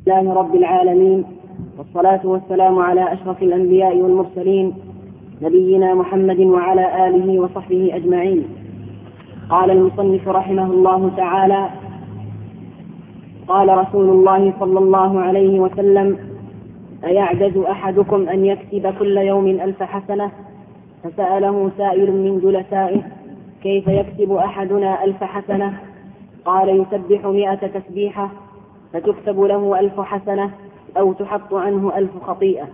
لله رب العالمين، والصلاة والسلام على أشرف الأنبياء والمرسلين نبينا محمد وعلى آله وصحبه أجمعين. قال المصنف رحمه الله تعالى: قال رسول الله صلى الله عليه وسلم: أيعجز أحدكم أن يكسب كل يوم 1000 حسنة؟ فسأله سائل من جلسائه: كيف يكسب أحدنا 1000 حسنة؟ قال: يسبح 100 تسبيحة فتكتب له 1000 حسنة أو تحط عنه 1000 خطيئة.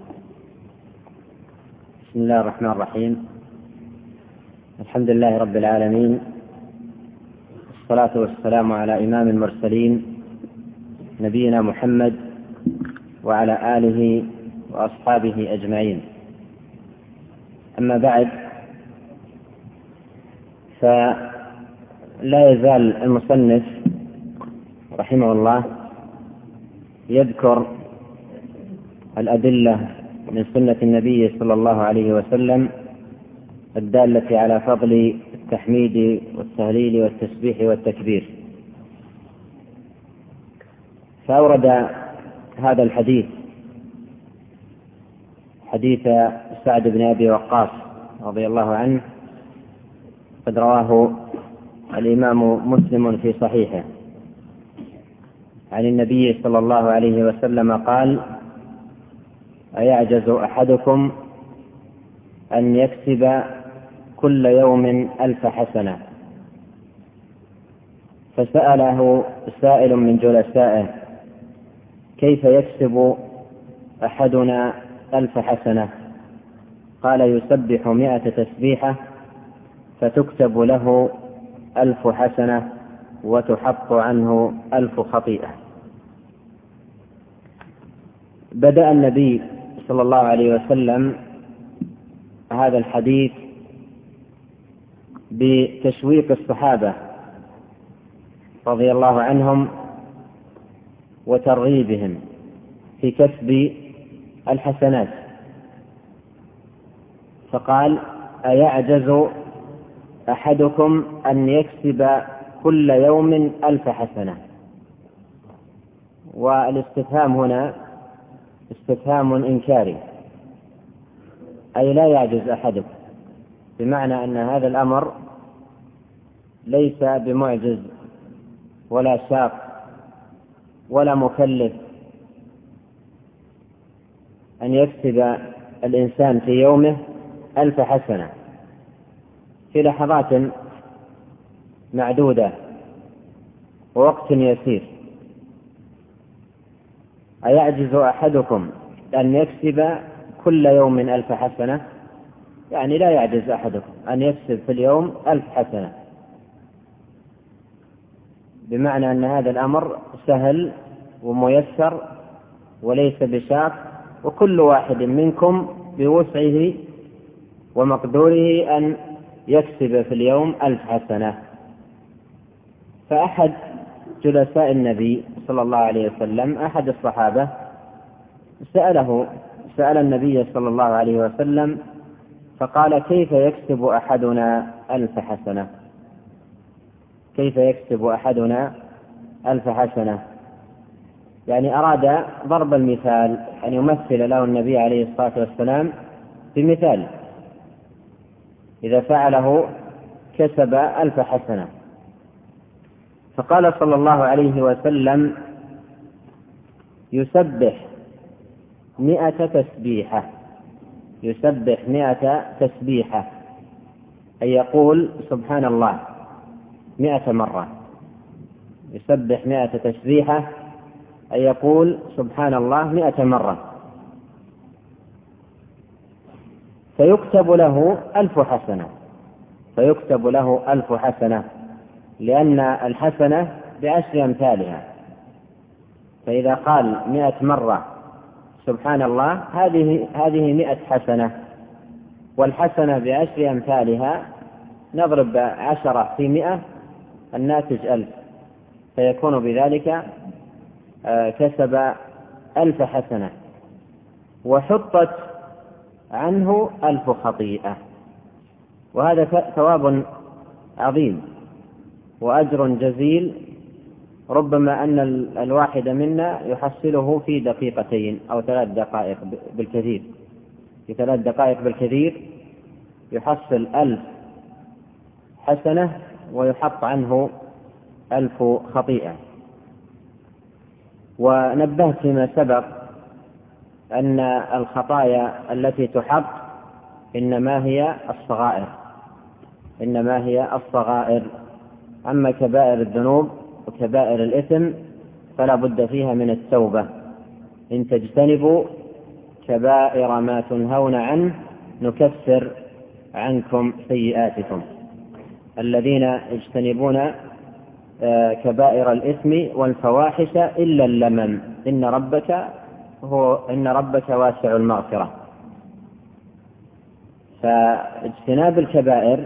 بسم الله الرحمن الرحيم. الحمد لله رب العالمين، والصلاة والسلام على إمام المرسلين نبينا محمد وعلى آله وأصحابه أجمعين. أما بعد، فلا يزال المصنف رحمه الله يذكر الأدلة من سنة النبي صلى الله عليه وسلم الدالة على فضل التحميد والتهليل والتسبيح والتكبير. فأورد هذا الحديث، حديث سعد بن أبي وقاص رضي الله عنه، قد رواه الإمام مسلم في صحيحه عن النبي صلى الله عليه وسلم قال: أيعجز أحدكم أن يكسب كل يوم 1000 حسنة؟ فسأله سائل من جلسائه: كيف يكسب أحدنا 1000 حسنة؟ قال: يسبح 100 تسبيحة فتكتب له 1000 حسنة وتحط عنه 1000 خطيئة. بدأ النبي صلى الله عليه وسلم هذا الحديث بتشويق الصحابة رضي الله عنهم وترغيبهم في كسب الحسنات، فقال: أيعجز أحدكم أن يكسب كل يوم 1000 حسنة؟ والاستفهام هنا استفهام إنكاري، أي لا يعجز أحدكم، بمعنى أن هذا الأمر ليس بمعجز ولا شاق ولا مكلف أن يكسب الإنسان في يومه 1000 حسنة في لحظات معدودة ووقت يسير. أيعجز أحدكم أن يكسب كل يوم 1000 حسنة؟ يعني لا يعجز أحدكم أن يكسب في اليوم 1000 حسنة، بمعنى أن هذا الأمر سهل وميسر وليس بشاق، وكل واحد منكم بوسعه ومقدوره أن يكسب في اليوم 1000 حسنة. فأحد جلساء النبي صلى الله عليه وسلم، أحد الصحابة، سأل النبي صلى الله عليه وسلم فقال: كيف يكسب أحدنا 1000 حسنة؟ كيف يكسب أحدنا 1000 حسنة؟ يعني أراد ضرب المثال، أن يمثل له النبي عليه الصلاة والسلام بمثال إذا فعله كسب 1000 حسنة. فقال صلى الله عليه وسلم: يسبح 100 تسبيحة. يسبح 100 تسبيحة، أي يقول سبحان الله 100 مرة. يسبح 100 تسبيحة، أي يقول سبحان الله 100 مرة، فيكتب له 1000 حسنة. فيكتب له 1000 حسنة، لأن الحسنة ب10 أمثالها. فإذا قال 100 مرة سبحان الله، هذه 100 حسنة، والحسنة ب10 أمثالها، نضرب 10 في 100 الناتج 1000، فيكون بذلك كسب 1000 حسنة، وحطت عنه 1000 خطيئة. وهذا ثواب عظيم وأجر جزيل ربما أن الواحد منا يحصله في دقيقتين أو 3 دقائق بالكثير، في 3 دقائق بالكثير يحصل 1000 حسنة ويحط عنه 1000 خطيئة. ونبهت فيما سبق أن الخطايا التي تحط إنما هي الصغائر، أما كبائر الذنوب وكبائر الإثم فلا بد فيها من التوبة. إن تجتنبوا كبائر ما تنهون عنه نكفر عنكم سيئاتكم. الذين يجتنبون كبائر الإثم والفواحش إلا اللمم إن ربك واسع المغفرة. فاجتناب الكبائر،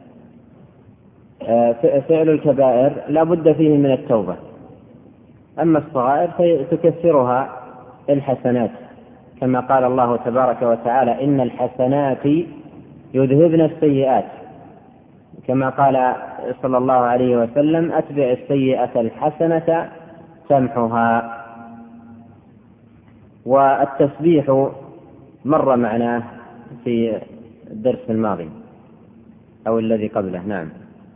فعل الكبائر لا بد فيه من التوبة. أما الصغائر فتكفرها الحسنات، كما قال الله تبارك وتعالى إن الحسنات يذهبن السيئات، كما قال صلى الله عليه وسلم أتبع السيئة الحسنة تمحها. والتسبيح مر معناه في الدرس الماضي أو الذي قبله. نعم.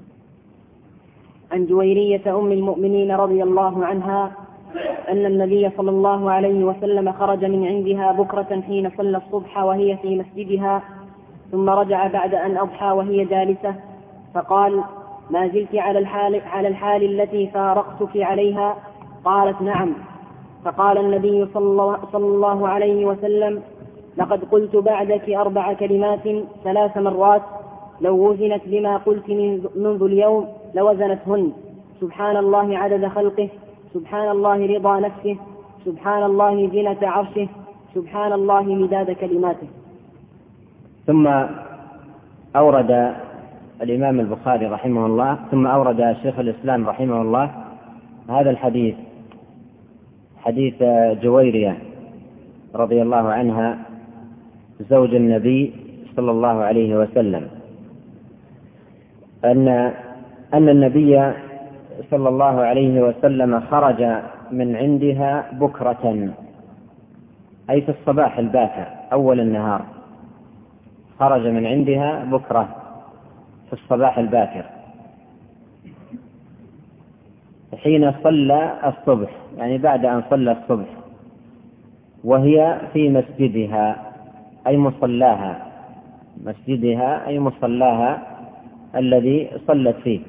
عن جويرية أم المؤمنين رضي الله عنها أن النبي صلى الله عليه وسلم خرج من عندها بكرة حين صلى الصبح وهي في مسجدها، ثم رجع بعد أن أضحى وهي جالسة، فقال ما زلت على الحال التي فارقتك عليها؟ قالت نعم. فقال النبي صلى الله عليه وسلم لقد قلت بعدك 4 كلمات 3 مرات لو وزنت بما قلت منذ اليوم لوزنتهن: سبحان الله عدد خلقه، سبحان الله رضا نفسه، سبحان الله زنة عرشه، سبحان الله مداد كلماته. ثم أورد الإمام البخاري رحمه الله، ثم أورد شيخ الإسلام رحمه الله هذا الحديث، حديث جويرية رضي الله عنها زوج النبي صلى الله عليه وسلم، أن النبي صلى الله عليه وسلم خرج من عندها بكرة، أي في الصباح الباكر أول النهار، خرج من عندها بكرة في الصباح الباكر حين صلى الصبح، يعني بعد أن صلى الصبح، وهي في مسجدها أي مصلاها، مسجدها أي مصلاها الذي صلت فيه.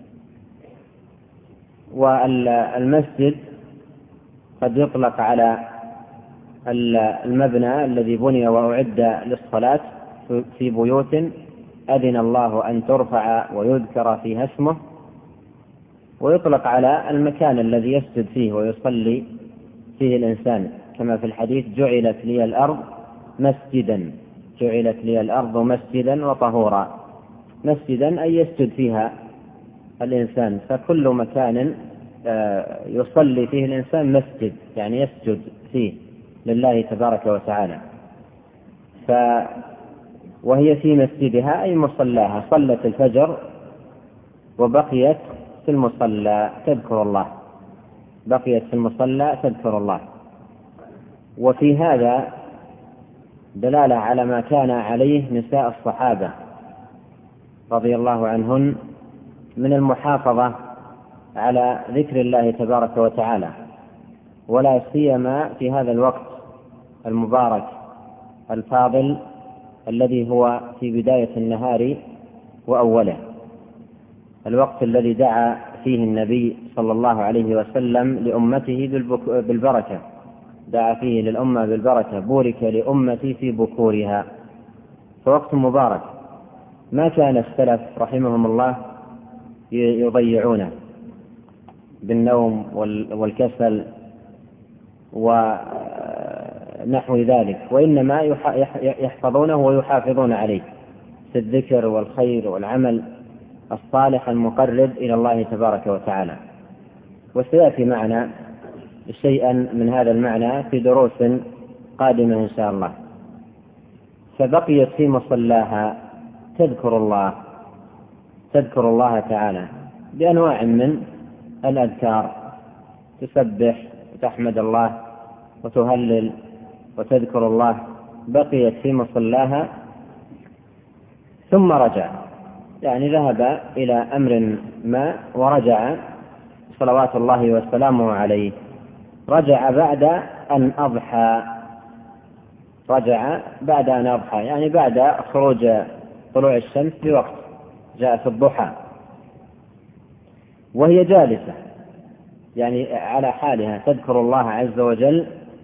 والمسجد قد يطلق على المبنى الذي بني وأعد للصلاة في بيوت أذن الله أن ترفع ويذكر فيها اسمه، ويطلق على المكان الذي يسجد فيه ويصلي فيه الإنسان، كما في الحديث جعلت لي الأرض مسجدا، جعلت لي الأرض مسجدا وطهورا. مسجدا أي يسجد فيها الإنسان، فكل مكان يصلي فيه الإنسان مسجد، يعني يسجد فيه لله تبارك وتعالى. وهي في مسجدها أي مصلاها، صلت الفجر وبقيت في المصلى تذكر الله، بقيت في المصلى تذكر الله. وفي هذا دلالة على ما كان عليه نساء الصحابة رضي الله عنهن من المحافظة على ذكر الله تبارك وتعالى، ولا سيما في هذا الوقت المبارك الفاضل الذي هو في بداية النهار وأوله، الوقت الذي دعا فيه النبي صلى الله عليه وسلم لأمته بالبركة، دعا فيه للأمة بالبركة: بورك لأمتي في بكورها. فوقت مبارك ما كان السلف رحمهم الله يضيعونه بالنوم والكسل ونحو ذلك، وإنما يحفظونه ويحافظون عليه في الذكر والخير والعمل الصالح المقرب إلى الله تبارك وتعالى. وسيأتي معنا شيئا من هذا المعنى في دروس قادمة إن شاء الله. فبقيت في مصلاها تذكر الله تعالى بأنواع من الأذكار تسبح وتحمد الله وتهلل وتذكر الله، بقيت في مصلاها ثم رجع، يعني ذهب إلى أمر ما ورجع صلوات الله وسلامه عليه، رجع بعد أن أضحى، يعني بعد خروج طلوع الشمس بوقت جاء في الضحى، وهي جالسة يعني على حالها تذكر الله عز وجل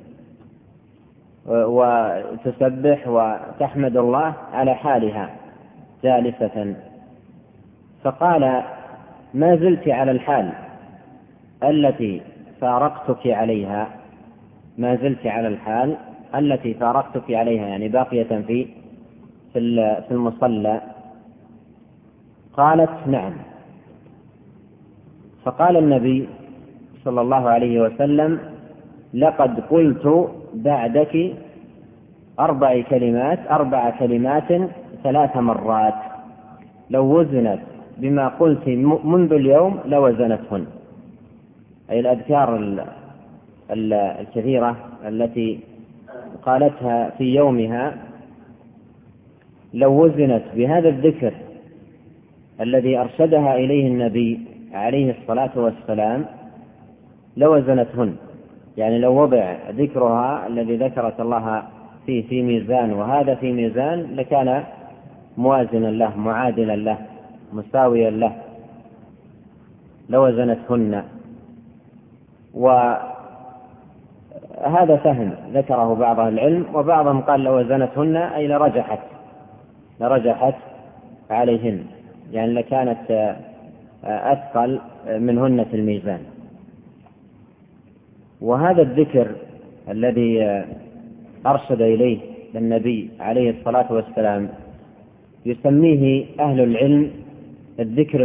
وتسبح وتحمد الله على حالها جالسة. فقال: ما زلت على الحال التي فارقتك عليها، ما زلت على الحال التي فارقتك عليها، يعني باقية في المصلى؟ قالت: نعم. فقال النبي صلى الله عليه وسلم: لقد قلت بعدك 4 كلمات 3 مرات، لو وزنت بما قلت منذ اليوم لوزنتهن، أي الأذكار الكثيرة التي قالتها في يومها لو وزنت بهذا الذكر الذي أرشدها إليه النبي عليه الصلاة والسلام لوزنتهن، يعني لو وضع ذكرها الذي ذكرت الله فيه في ميزان وهذا في ميزان لكان موازنا له، معادلا له، مساويا له، لوزنتهن. وهذا فهم ذكره بعض العلم، وبعضهم قال لوزنتهن أي لرجحت عليهن، يعني لكانت أثقل منهن في الميزان. وهذا الذكر الذي أرشد إليه النبي عليه الصلاة والسلام يسميه أهل العلم الذكر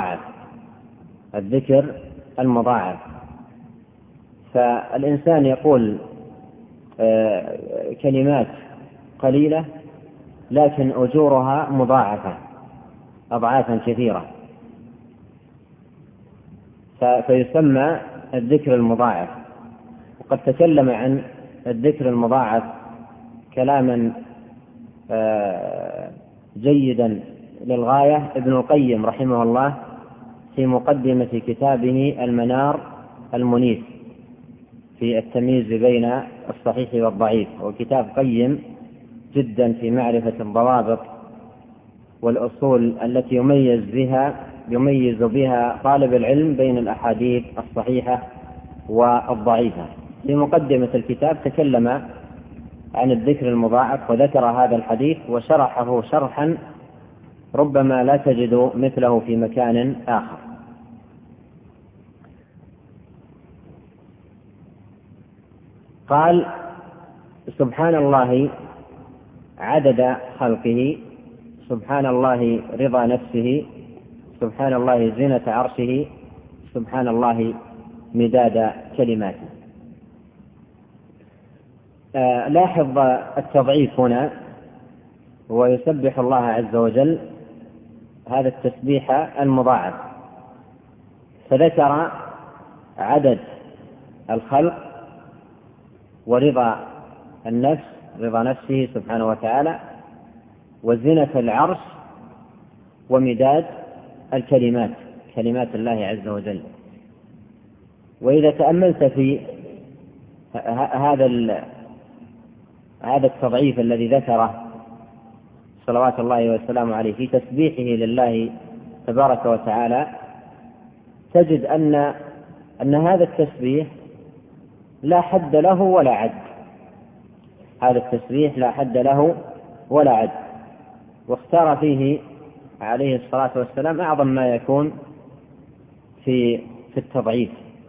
المضاعف. فالإنسان يقول كلمات قليلة لكن أجورها مضاعفة أضعافا كثيرة، فيسمى الذكر المضاعف. وقد تكلم عن الذكر المضاعف كلاما جيدا للغاية ابن القيم رحمه الله في مقدمة كتابه المنار المنيف في التمييز بين الصحيح والضعيف، وكتاب قيم جدا في معرفة الضوابط والأصول التي يميز بها طالب العلم بين الأحاديث الصحيحة والضعيفة. في مقدمة الكتاب تكلم عن الذكر المضاعف وذكر هذا الحديث وشرحه شرحا ربما لا تجد مثله في مكان آخر. قال: سبحان الله عدد خلقه، سبحان الله رضا نفسه، سبحان الله زينة عرشه، سبحان الله مداد كلماته. لاحظ التضعيف هنا، ويسبح الله عز وجل هذا التسبيح المضاعف، فذكر عدد الخلق ورضا النفس، رضا نفسه سبحانه وتعالى، وزنة العرش، ومداد الكلمات، كلمات الله عز وجل. وإذا تأملت في هذا التضعيف الذي ذكره صلوات الله وسلامه عليه في تسبيحه لله تبارك وتعالى، تجد أن هذا التسبيح لا حد له ولا عد، هذا التسبيح لا حد له ولا عد، واختار فيه عليه الصلاة والسلام أعظم ما يكون في التضعيف: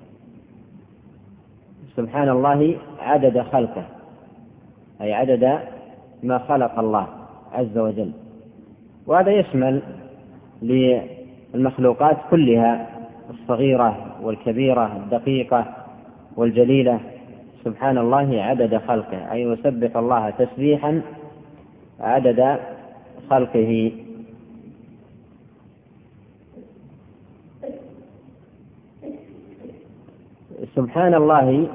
سبحان الله عدد خلقه، أي عدد ما خلق الله عز وجل. وهذا يشمل للمخلوقات كلها، الصغيرة والكبيرة، الدقيقة والجليلة. سبحان الله عدد خلقه، أي يسبح الله تسبيحا عدد خلقه. سبحان الله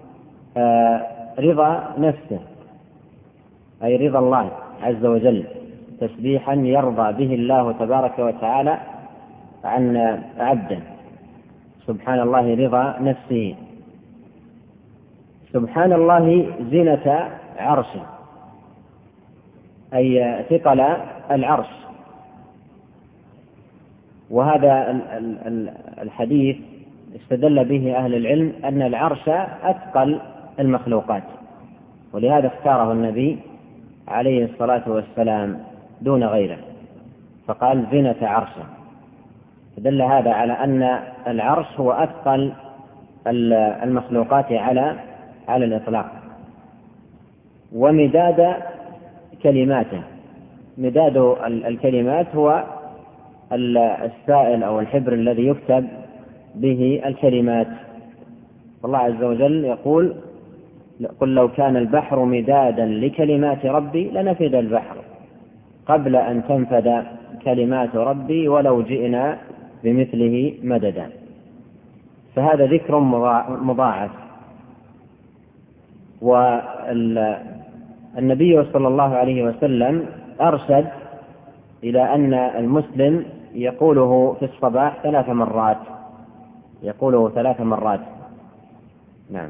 رضا نفسه، أي رضا الله عز وجل، تسبيحا يرضى به الله تبارك وتعالى عن عبده. سبحان الله رضا نفسه. سبحان الله زينة عرشه، أي ثقل العرش. وهذا الحديث استدل به أهل العلم أن العرش أثقل المخلوقات، ولهذا اختاره النبي عليه الصلاة والسلام دون غيره، فقال زينة عرشه. فدل هذا على أن العرش هو أثقل المخلوقات على الإطلاق. ومداد كلماته، مداد الكلمات هو السائل أو الحبر الذي يكتب به الكلمات. الله عز وجل يقول: قل لو كان البحر مدادا لكلمات ربي لنفد البحر قبل أن تنفد كلمات ربي ولو جئنا بمثله مددا. فهذا ذكر مضاعف. والنبي صلى الله عليه وسلم أرشد إلى أن المسلم يقوله في الصباح 3 مرات، يقوله 3 مرات. نعم.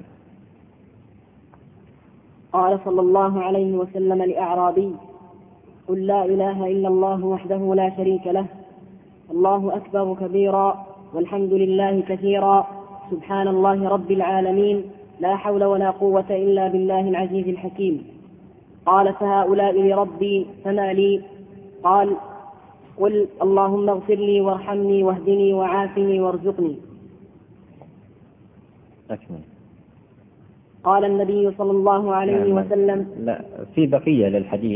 قال صلى الله عليه وسلم لأعرابي: قل لا إله إلا الله وحده لا شريك له، الله أكبر كبيرا، والحمد لله كثيرا، سبحان الله رب العالمين، لا حول ولا قوة إلا بالله العزيز الحكيم. قال: فهؤلاء لربي فما لي؟ قال: قل اللهم اغفر لي وارحمني واهدني وعافني وارزقني. أكمل. قال النبي صلى الله عليه وسلم: لا، في بقية للحديث.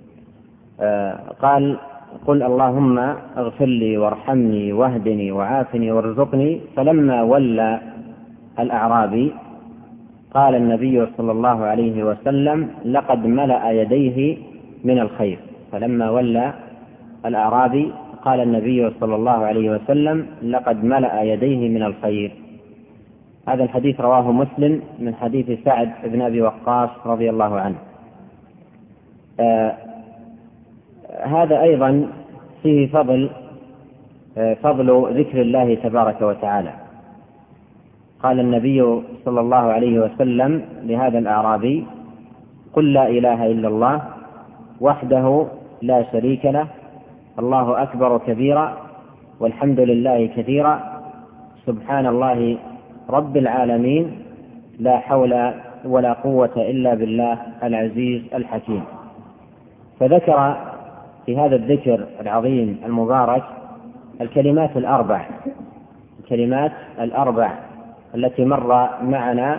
قال: قل اللهم اغفر لي وارحمني واهدني وعافني وارزقني. فلما ولى الأعرابي قال النبي صلى الله عليه وسلم: لقد ملأ يديه من الخير. فلما ولى الأعرابي قال النبي صلى الله عليه وسلم: لقد ملأ يديه من الخير. هذا الحديث رواه مسلم من حديث سعد بن أبي وقاص رضي الله عنه. هذا أيضا فيه فضل ذكر الله تبارك وتعالى. قال النبي صلى الله عليه وسلم لهذا الأعرابي: قل لا إله إلا الله وحده لا شريك له، الله أكبر كبيرا، والحمد لله كثيرا، سبحان الله رب العالمين، لا حول ولا قوة إلا بالله العزيز الحكيم. فذكر في هذا الذكر العظيم المبارك الكلمات الأربع التي مر معنا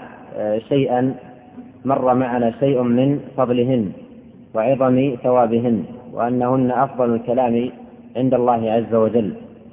شيء من فضلهن وعظم ثوابهن، وأنهن أفضل الكلام عند الله عز وجل.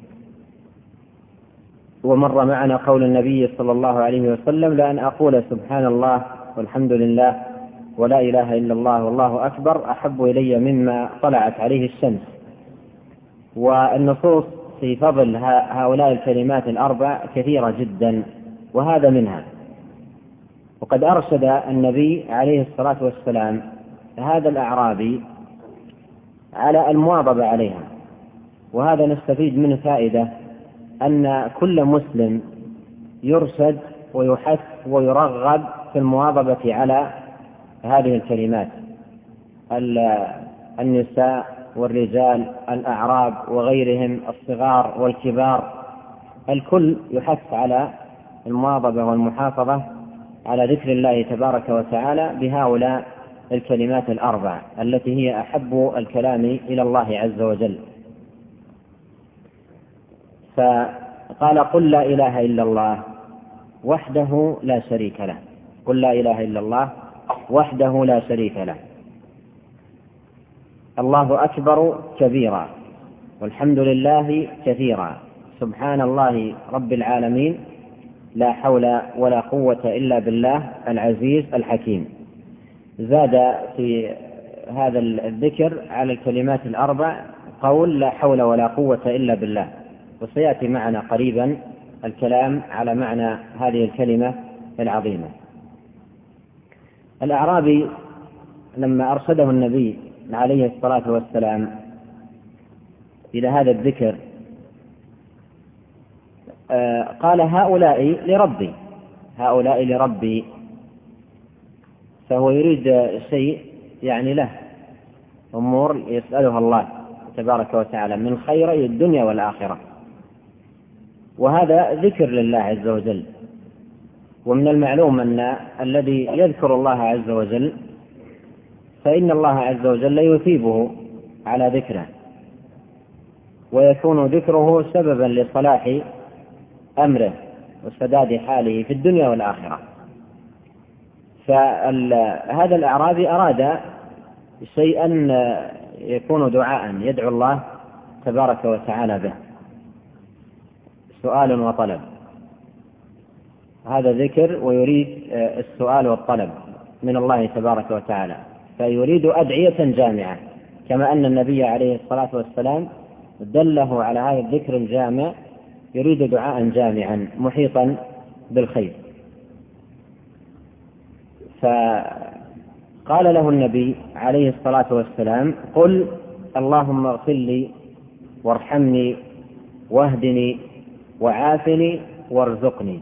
ومر معنا قول النبي صلى الله عليه وسلم: لأن أقول سبحان الله والحمد لله ولا إله إلا الله والله أكبر أحب إلي مما طلعت عليه الشمس. والنصوص في فضل هؤلاء الكلمات الأربع كثيرة جدا، وهذا منها. وقد أرشد النبي عليه الصلاة والسلام هذا الأعرابي على المواظبة عليها. وهذا نستفيد منه فائدة، أن كل مسلم يرشد ويحث ويرغب في المواظبة على هذه الكلمات. النساء والرجال، الأعراب وغيرهم، الصغار والكبار، الكل يحث على المواظبة والمحافظة على ذكر الله تبارك وتعالى بهؤلاء الكلمات الأربع التي هي أحب الكلام إلى الله عز وجل. فقال: قل لا إله إلا الله وحده لا شريك له. قل لا إله إلا الله وحده لا شريك له، الله أكبر كبيرا، والحمد لله كثيرا، سبحان الله رب العالمين، لا حول ولا قوة إلا بالله العزيز الحكيم. زاد في هذا الذكر على الكلمات الأربع قول: لا حول ولا قوة إلا بالله. وسيأتي معنا قريبا الكلام على معنى هذه الكلمة العظيمة. الأعرابي لما أرشده النبي عليه الصلاة والسلام إلى هذا الذكر قال هؤلاء لربي، فهو يريد شيء يعني له أمور يسألها الله تبارك وتعالى من خيري الدنيا والآخرة، وهذا ذكر لله عز وجل. ومن المعلوم أن الذي يذكر الله عز وجل فإن الله عز وجل يثيبه على ذكره، ويكون ذكره سببا لصلاح أمره وسداد حاله في الدنيا والآخرة. فهذا الأعرابي أراد شيئا يكون دعاء يدعو الله تبارك وتعالى به، سؤال وطلب، هذا ذكر ويريد السؤال والطلب من الله تبارك وتعالى، فيريد أدعية جامعة، كما أن النبي عليه الصلاة والسلام دله على هذا الذكر الجامع، يريد دعاء جامعا محيطا بالخير. فقال له النبي عليه الصلاة والسلام: قل اللهم اغفر لي وارحمني واهدني وعافني وارزقني.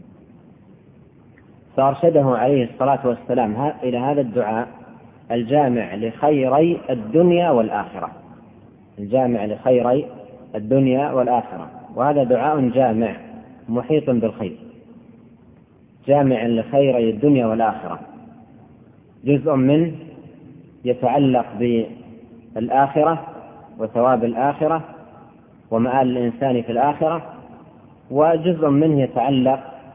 فأرشده عليه الصلاة والسلام إلى هذا الدعاء الجامع لخيري الدنيا والآخرة، الجامع لخيري الدنيا والآخرة، وهذا دعاء جامع محيط بالخير، جامع لخيري الدنيا والآخرة، جزء منه يتعلق بالآخرة وثواب الآخرة ومآل الإنسان في الآخرة، وجزء منه يتعلق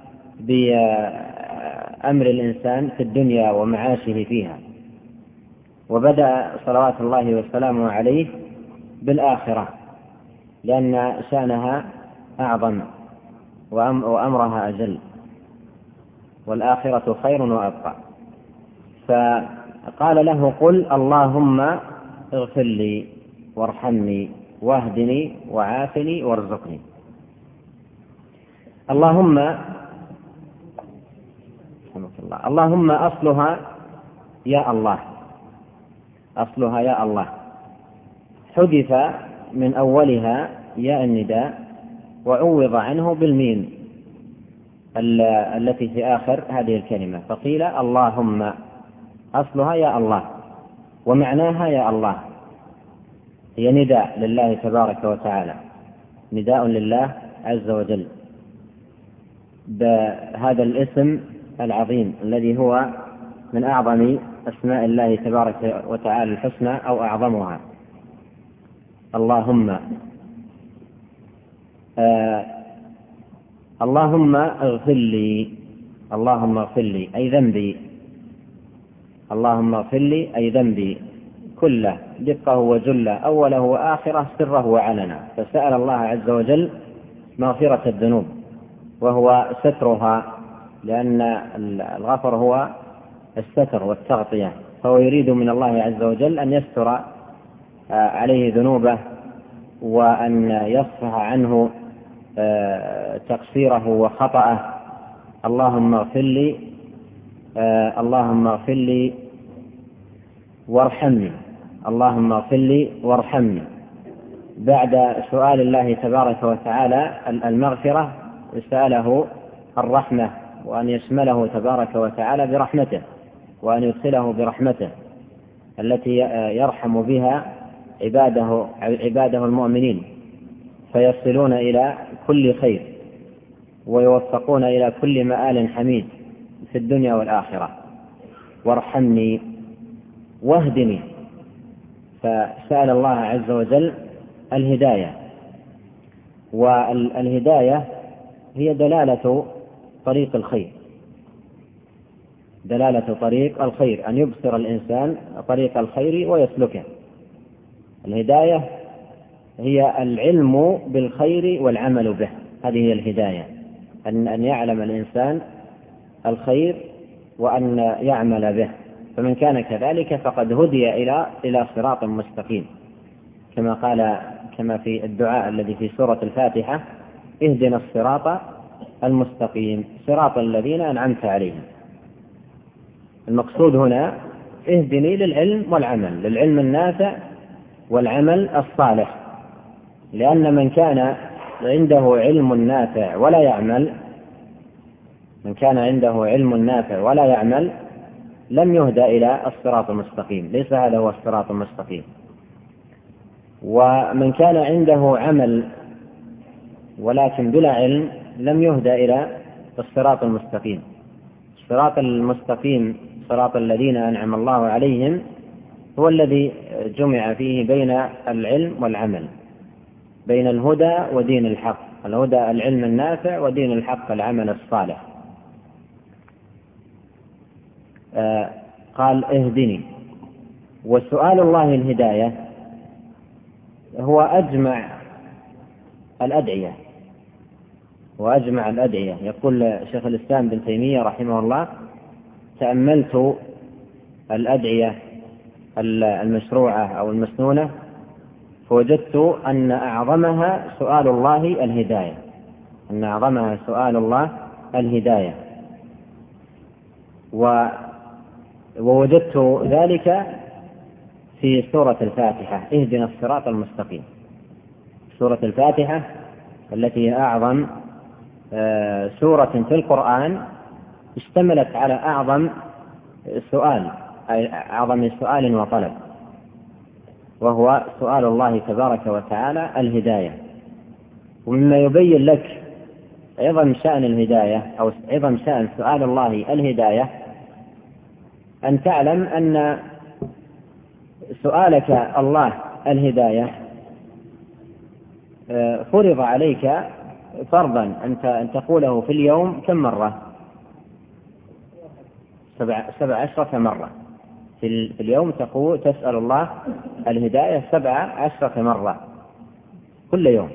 بأمر الإنسان في الدنيا ومعاشه فيها. وبدأ صلوات الله وسلامه عليه بالآخرة لأن شأنها أعظم وأمرها أجل، والآخرة خير وأبقى. فقال له: قل اللهم اغفر لي وارحمني واهدني وعافني وارزقني. اللهم أصلها يا الله، أصلها يا الله، حذف من أولها ياء النداء وعوض عنه بالميم التي في آخر هذه الكلمة، فقيل اللهم، أصلها يا الله ومعناها يا الله، هي نداء لله تبارك وتعالى، نداء لله عز وجل بهذا الاسم العظيم الذي هو من أعظم أسماء الله تبارك وتعالى الحسنى أو أعظمها. اللهم اغفر لي، اللهم اغفر لي أي ذنبي، اللهم اغفر لي أي ذنبي كله، دقه وجله، أوله وآخره، سره وعلنه. فسأل الله عز وجل مغفرة الذنوب وهو سترها، لأن الغفر هو الستر والتغطية، فهو يريد من الله عز وجل أن يستر عليه ذنوبه وأن يصفح عنه تقصيره وخطأه. اللهم اغفر لي، اللهم اغفر لي وارحمني، اللهم اغفر لي وارحمني. بعد سؤال الله تبارك وتعالى المغفرة سأله الرحمة، وأن يشمله تبارك وتعالى برحمته، وأن يدخله برحمته التي يرحم بها عباده المؤمنين، فيصلون إلى كل خير ويوفقون إلى كل مآل حميد في الدنيا والآخرة. وارحمني واهدني، فسأل الله عز وجل الهداية، والهداية هي دلالة طريق الخير، دلالة طريق الخير، أن يبصر الإنسان طريق الخير ويسلكه. الهداية هي العلم بالخير والعمل به، هذه هي الهداية، أن يعلم الإنسان الخير وأن يعمل به، فمن كان كذلك فقد هدي إلى صراط مستقيم، كما في الدعاء الذي في سورة الفاتحة: اهدنا الصراط المستقيم صراط الذين أنعمت عليهم. المقصود هنا اهدني للعلم والعمل، للعلم النافع والعمل الصالح، لأن من كان عنده علم نافع ولا يعمل، من كان عنده علم نافع ولا يعمل لم يهدى إلى الصراط المستقيم، ليس هذا هو الصراط المستقيم. ومن كان عنده عمل ولكن بلا علم لم يهدى إلى الصراط المستقيم. الصراط المستقيم صراط الذين أنعم الله عليهم هو الذي جمع فيه بين العلم والعمل، بين الهدى ودين الحق، الهدى العلم النافع ودين الحق العمل الصالح. قال اهدني، وسؤال الله الهداية هو أجمع الأدعية، وأجمع الأدعية. يقول شيخ الإسلام بن تيمية رحمه الله: تأملت الأدعية المشروعة أو المسنونة فوجدت أن أعظمها سؤال الله الهداية، أن أعظمها سؤال الله الهداية، ووجدت ذلك في سورة الفاتحة: اهدنا الصراط المستقيم. سورة الفاتحة التي هي أعظم سورة في القرآن اشتملت على أعظم سؤال، أي أعظم سؤال وطلب، وهو سؤال الله تبارك وتعالى الهداية. ومما يبين لك عظم شأن الهداية أو عظم شأن سؤال الله الهداية أن تعلم أن سؤالك الله الهداية فرض عليك فرضا أن تقوله في اليوم كم مرة؟ 17 مرة في اليوم تسأل الله الهداية 17 مرة كل يوم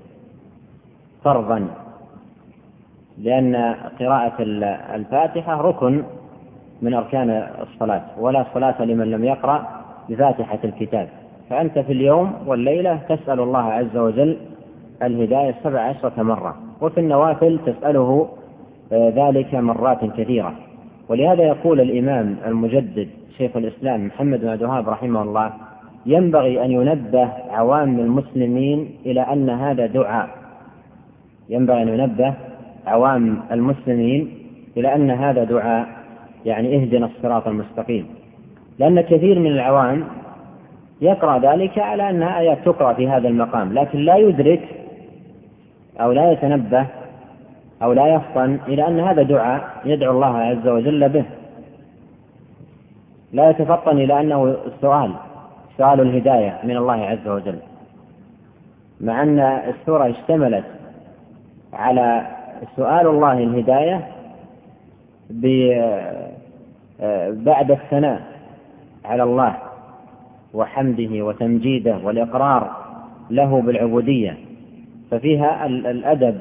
فرضا، لأن قراءة الفاتحة ركن من أركان الصلاة، ولا صلاة لمن لم يقرأ بفاتحة الكتاب. فأنت في اليوم والليلة تسأل الله عز وجل الهداية 17 مرة، وفي النوافل تسأله ذلك مرات كثيرة. ولهذا يقول الإمام المجدد شيخ الإسلام محمد بن عبد الوهاب رحمه الله: ينبغي أن ينبه عوام المسلمين إلى أن هذا دعاء، ينبغي أن ينبه عوام المسلمين إلى أن هذا دعاء، يعني اهدنا الصراط المستقيم. لأن كثير من العوام يقرأ ذلك على أنها آيات تقرأ في هذا المقام، لكن لا يدرك أو لا يتنبه أو لا يفطن إلى أن هذا دعاء يدعو الله عز وجل به، لا يتفطن إلى أنه سؤال الهداية من الله عز وجل، مع أن السورة اشتملت على سؤال الله الهداية بعد الثناء على الله وحمده وتمجيده والإقرار له بالعبودية، ففيها الأدب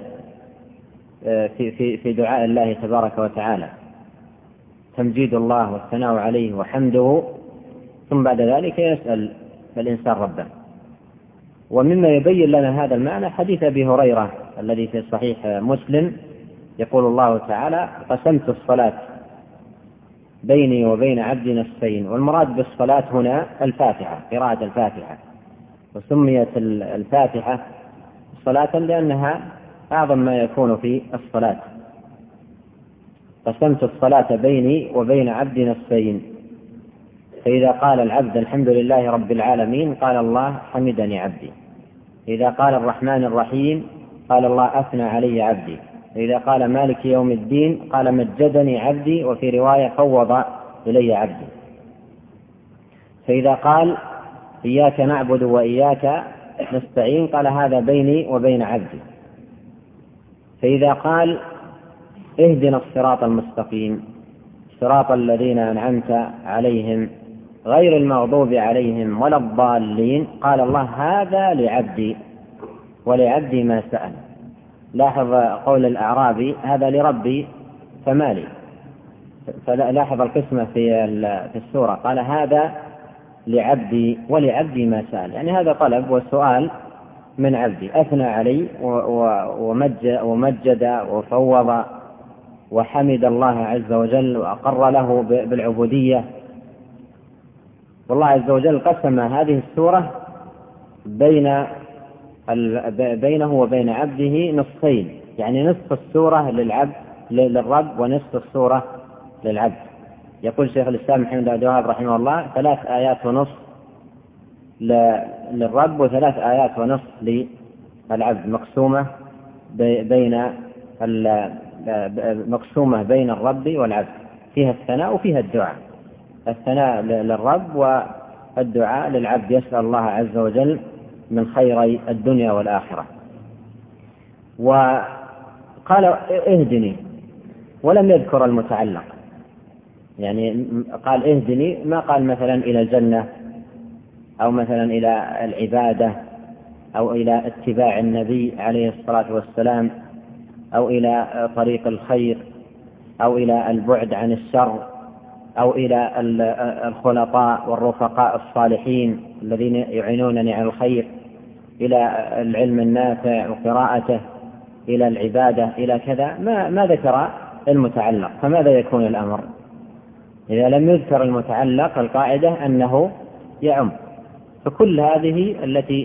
في دعاء الله تبارك وتعالى، تمجيد الله والثناء عليه وحمده، ثم بعد ذلك يسأل الإنسان ربه. ومما يبين لنا هذا المعنى حديث أبي هريرة الذي في صحيح مسلم، يقول الله تعالى: قسمت الصلاة بيني وبين عبدي نصفين. والمراد بالصلاة هنا الفاتحة، قراءة الفاتحة، وسميت الفاتحة صلاة لأنها أعظم ما يكون في الصلاة. قسمت الصلاة بيني وبين عبدي نصفين، فإذا قال العبد الحمد لله رب العالمين قال الله حمدني عبدي، إذا قال الرحمن الرحيم قال الله أثنى علي عبدي، إذا قال مالك يوم الدين قال مجدني عبدي، وفي رواية فوض إلي عبدي، فإذا قال إياك نعبد وإياك نستعين قال هذا بيني وبين عبدي، فإذا قال اهدنا الصراط المستقيم صراط الذين أنعمت عليهم غير المغضوب عليهم ولا الضالين قال الله هذا لعبدي ولعبدي ما سأل. لاحظ قول الأعرابي هذا لربي فمالي، فلاحظ القسمة في السورة، قال هذا لعبدي ولعبدي ما سأل، يعني هذا طلب والسؤال من عبدي، أثنى علي ومجد وفوض وحمد الله عز وجل وأقر له بالعبودية. والله عز وجل قسم هذه السورة بينه وبين عبده نصفين، يعني نصف السورة للرب ونصف السورة للعبد. يقول شيخ الإسلام محمد عبد الوهاب رحمه الله 3 آيات ونصف للرب و3 آيات ونصف للعبد، مقسومة بين الرب والعبد، فيها الثناء وفيها الدعاء، الثناء للرب والدعاء للعبد، يسأل الله عز وجل من خيري الدنيا والآخرة. وقال اهدني ولم يذكر المتعلق، يعني قال اهدني، ما قال مثلا إلى الجنة أو مثلا إلى العبادة أو إلى اتباع النبي عليه الصلاة والسلام أو إلى طريق الخير أو إلى البعد عن الشر أو إلى الخلطاء والرفقاء الصالحين الذين يعينونني على الخير، إلى العلم النافع وقراءته، إلى العبادة، إلى كذا، ما ذكر المتعلق. فماذا يكون الأمر إذا لم يذكر المتعلق؟ القاعدة أنه يعم. فكل هذه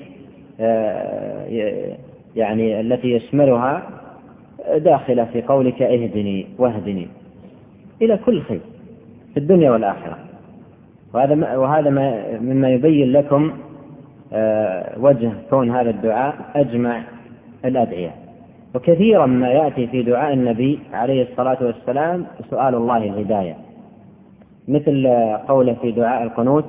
التي يشملها داخلة في قولك اهدني واهدني إلى كل خير في الدنيا والآخرة. وهذا مما يبين لكم وجه كون هذا الدعاء أجمع الأدعية. وكثيرا ما يأتي في دعاء النبي عليه الصلاة والسلام سؤال الله الهداية، مثل قوله في دعاء القنوت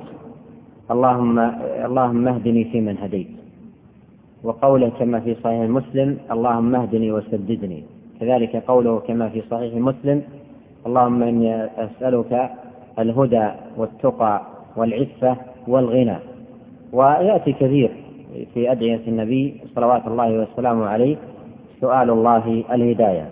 اللهم اهدني فيمن هديت، وقوله كما في صحيح مسلم اللهم اهدني وسددني، كذلك قوله كما في صحيح مسلم اللهم إني أسألك الهدى والتقى والعفة والغنى. ويأتي كثير في أدعية النبي صلوات الله والسلام عليه سؤال الله الهداية.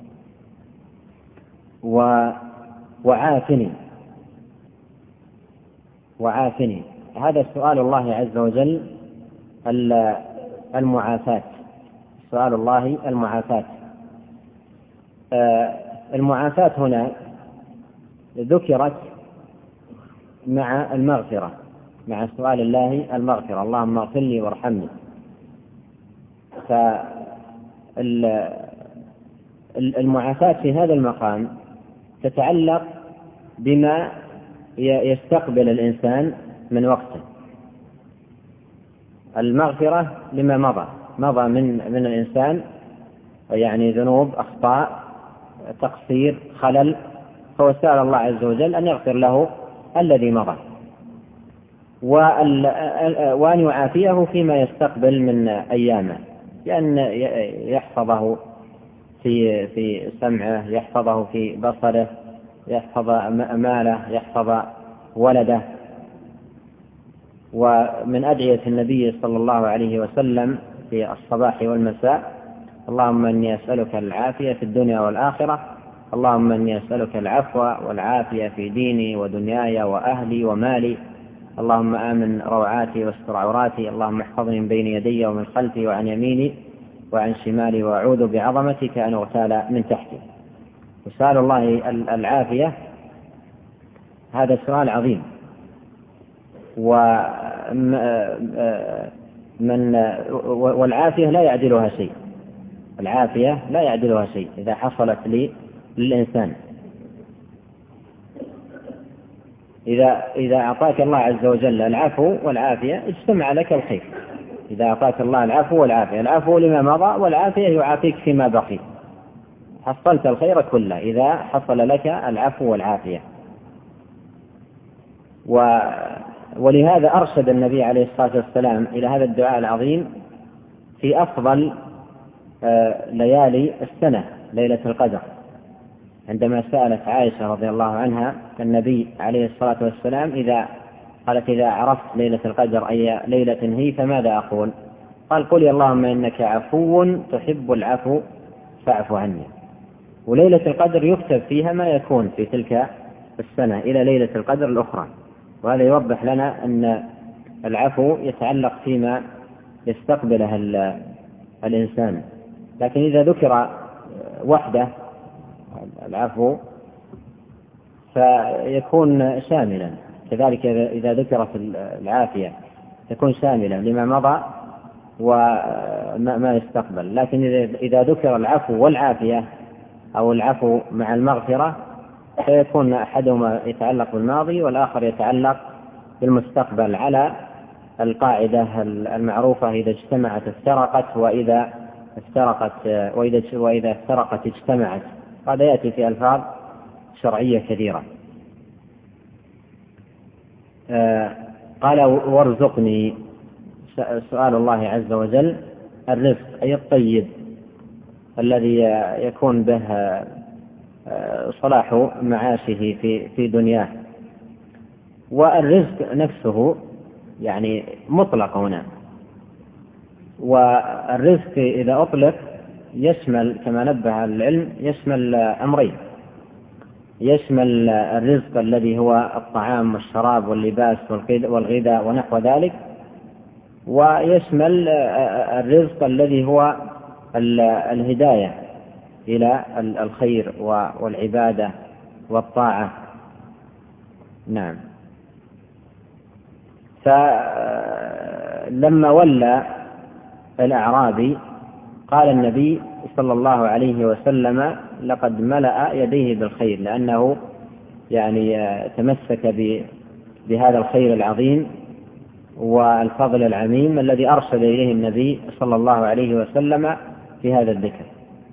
وعافني، هذا سؤال الله عز وجل المعافاة، سؤال الله المعافاة. المعافاة هنا ذكرت مع المغفرة، مع سؤال الله المغفرة، اللهم اغفر لي وارحمني. فالمعافاة في هذا المقام تتعلق بما يستقبل الإنسان من وقته. المغفرة لما مضى من الإنسان، يعني ذنوب، أخطاء، تقصير، خلل، فهو سأل الله عز وجل أن يغفر له الذي مضى، وأن يعافيه فيما يستقبل من أيامه، لأن يحفظه في سمعه، يحفظه في بصره، يحفظ ماله، يحفظ ولده. ومن أدعية النبي صلى الله عليه وسلم في الصباح والمساء اللهم إني أسألك العافية في الدنيا والآخرة، اللهم إني أسألك العفو والعافية في ديني ودنياي وأهلي ومالي، اللهم آمن روعاتي واستر عوراتي، اللهم احفظني من بين يدي ومن خلفي وعن يميني وعن شمالي، وأعوذ بعظمتك أن أغتال من تحتي. وسأل الله العافية هذا سؤال عظيم، والعافية لا يعدلها شيء، العافية لا يعدلها شيء إذا حصلت للإنسان. إذا أعطاك الله عز وجل العفو والعافية اجتمع لك الخير. إذا أعطاك الله العفو والعافية، العفو لما مضى والعافية يعافيك فيما بقي، حصلت الخير كله إذا حصل لك العفو والعافية. ولهذا أرشد النبي عليه الصلاة والسلام إلى هذا الدعاء العظيم في أفضل ليالي السنة، ليلة القدر، عندما سألت عائشة رضي الله عنها النبي عليه الصلاة والسلام قالت إذا عرفت ليلة القدر أي ليلة هي فماذا أقول؟ قال قل اللهم إنك عفو تحب العفو فاعف عني. وليلة القدر يكتب فيها ما يكون في تلك السنة إلى ليلة القدر الأخرى. وهذا يوضح لنا أن العفو يتعلق فيما يستقبلها الإنسان. لكن إذا ذكر وحده العفو فيكون شاملا، كذلك إذا ذكرت العافية تكون شاملة لما مضى وما يستقبل. لكن إذا ذكر العفو والعافية أو العفو مع المغفرة فيكون أحدهما يتعلق بالماضي والآخر يتعلق بالمستقبل، على القاعدة المعروفة: إذا اجتمعت افترقت، وإذا افترقت اجتمعت. هذا يأتي في ألفاظ شرعية كثيرة. قال: وارزقني، سؤال الله عز وجل الرزق، أي الطيب الذي يكون به صلاح معاشه في دنياه. والرزق نفسه يعني مطلق هنا، والرزق إذا أطلق يشمل كما نبه العلم يشمل أمرين: يشمل الرزق الذي هو الطعام والشراب واللباس والغذاء ونحو ذلك، ويشمل الرزق الذي هو الهداية إلى الخير والعبادة والطاعة. نعم. فلما ولى الأعرابي قال النبي صلى الله عليه وسلم: لقد ملأ يديه بالخير، لأنه يعني تمسك بهذا الخير العظيم والفضل العميم الذي أرشد إليه النبي صلى الله عليه وسلم في هذا الذكر.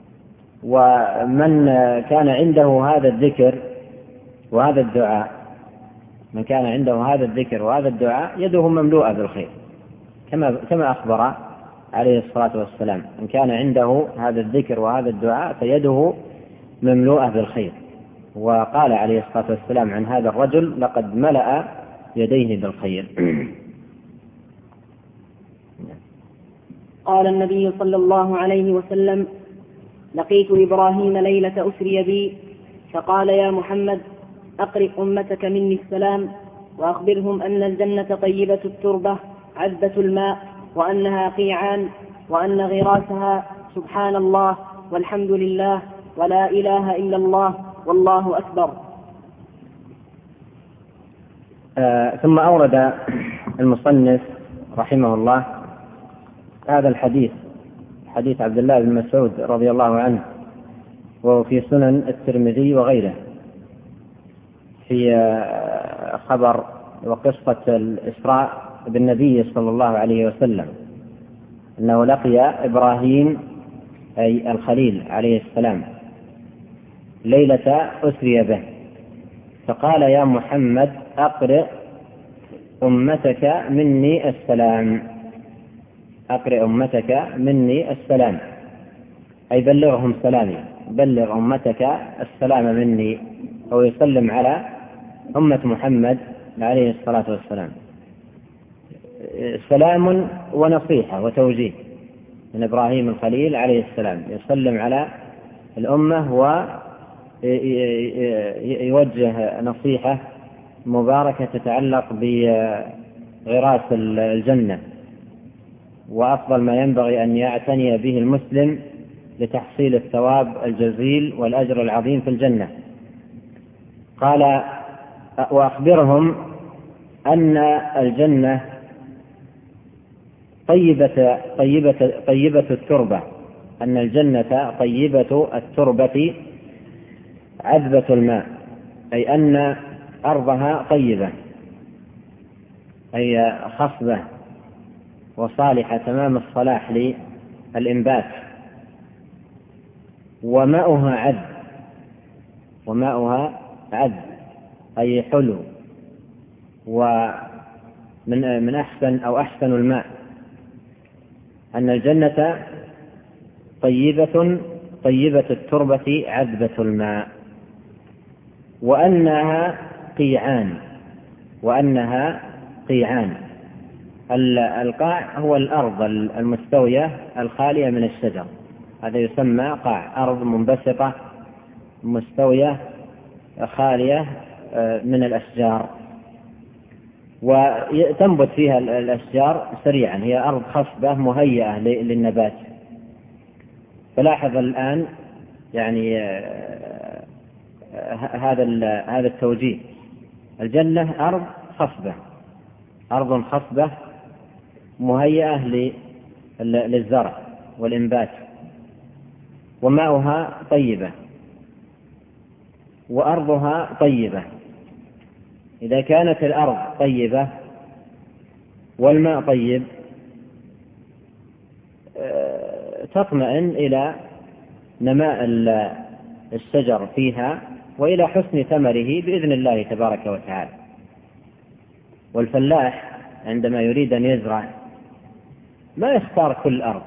ومن كان عنده هذا الذكر وهذا الدعاء، من كان عنده هذا الذكر وهذا الدعاء يده مملوءة بالخير، كما أخبر عليه الصلاة والسلام: من كان عنده هذا الذكر وهذا الدعاء فيده مملوءة بالخير. وقال عليه الصلاة والسلام عن هذا الرجل: لقد ملأ يديه بالخير. قال النبي صلى الله عليه وسلم: لقيت إبراهيم ليلة أسري بي فقال: يا محمد أقرئ أمتك مني السلام، وأخبرهم أن الجنة طيبة التربة عذبة الماء، وأنها قيعان، وأن غراسها سبحان الله والحمد لله ولا إله إلا الله والله أكبر. ثم أورد المصنف رحمه الله هذا الحديث، حديث عبد الله بن مسعود رضي الله عنه، وهو في سنن الترمذي وغيره، في خبر وقصة الإسراء بالنبي صلى الله عليه وسلم، أنه لقي إبراهيم أي الخليل عليه السلام ليلة أسري به، فقال: يا محمد أقرئ أمتك مني السلام، أقرئ أمتك مني السلام، أي بلغهم سلامي، بلغ أمتك السلام مني، أو يسلم على أمة محمد عليه الصلاة والسلام. سلام ونصيحة وتوجيه من إبراهيم الخليل عليه السلام، يسلم على الأمة ويوجه نصيحة مباركة تتعلق بغراس الجنة، وأفضل ما ينبغي أن يعتني به المسلم لتحصيل الثواب الجزيل والأجر العظيم في الجنة. قال: وأخبرهم أن الجنة طيبة التربة، أن الجنة طيبة التربة عذبة الماء، أي أن أرضها طيبة، أي خصبة وصالحة تمام الصلاح للإنبات، وماؤها عذب أي حلو، ومن أحسن أو أحسن الماء، أن الجنة طيبة التربة عذبة الماء، وأنها قيعان. القاع هو الأرض المستوية الخالية من الشجر، هذا يسمى قاع، أرض منبسطة مستوية خالية من الأشجار. وتنبت فيها الأشجار سريعا، هي أرض خصبة مهيئة للنبات. فلاحظ الآن يعني هذا التوجيه. الجنة أرض خصبة، أرض خصبة مهيئة للزرع والإنبات، وماؤها طيبة وأرضها طيبة. إذا كانت الأرض طيبة والماء طيب تطمئن إلى نماء الشجر فيها وإلى حسن ثمره بإذن الله تبارك وتعالى. والفلاح عندما يريد أن يزرع ما يختار كل أرض،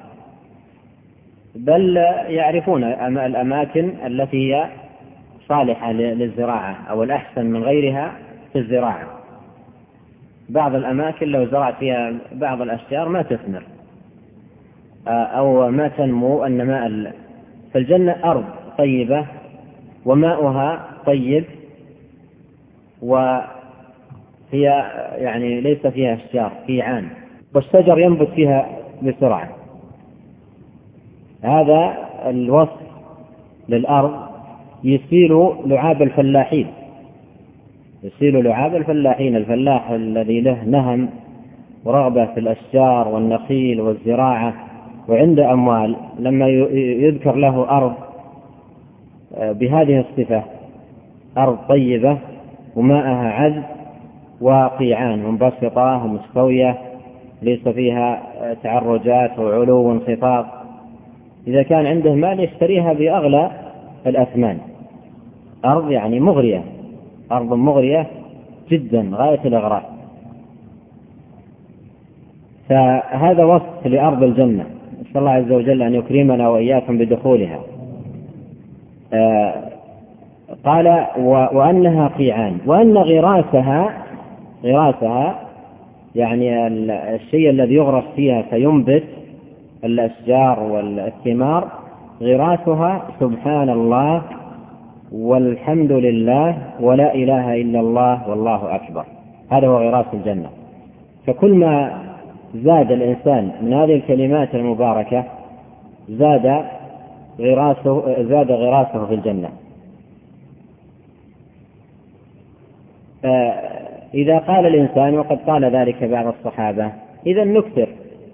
بل يعرفون الأماكن التي هي صالحة للزراعة أو الأحسن من غيرها في الزراعة. بعض الأماكن لو زرعت فيها بعض الأشجار ما تثمر أو ما تنمو النماء. فالجنة أرض طيبة وماؤها طيب، وهي يعني ليس فيها أشجار قيعان، والشجر ينبت فيها بسرعة. هذا الوصف للأرض يسيل لعاب الفلاحين، يسيل لعاب الفلاحين. الفلاح الذي له نهم ورغبة في الأشجار والنخيل والزراعة وعنده أموال، لما يذكر له أرض بهذه الصفة، أرض طيبة وماءها عذب وقيعان منبسطة ومستوية ليس فيها تعرجات وعلو وانخفاض، إذا كان عنده مال يشتريها بأغلى الأثمان. أرض يعني مغرية، أرض مغرية جدا غاية الإغراء. فهذا وصف لأرض الجنة، نسأل الله عز وجل أن يكرمنا وإياكم بدخولها. قال وأنها قيعان، وأن غراسها يعني الشيء الذي يغرس فيها فينبت الأشجار والثمار، غراسها سبحان الله والحمد لله ولا إله إلا الله والله أكبر. هذا هو غراس الجنة. فكل ما زاد الإنسان من هذه الكلمات المباركة زاد غراسه في الجنة. إذا قال الإنسان، وقد قال ذلك بعض الصحابة، إذا نكثر،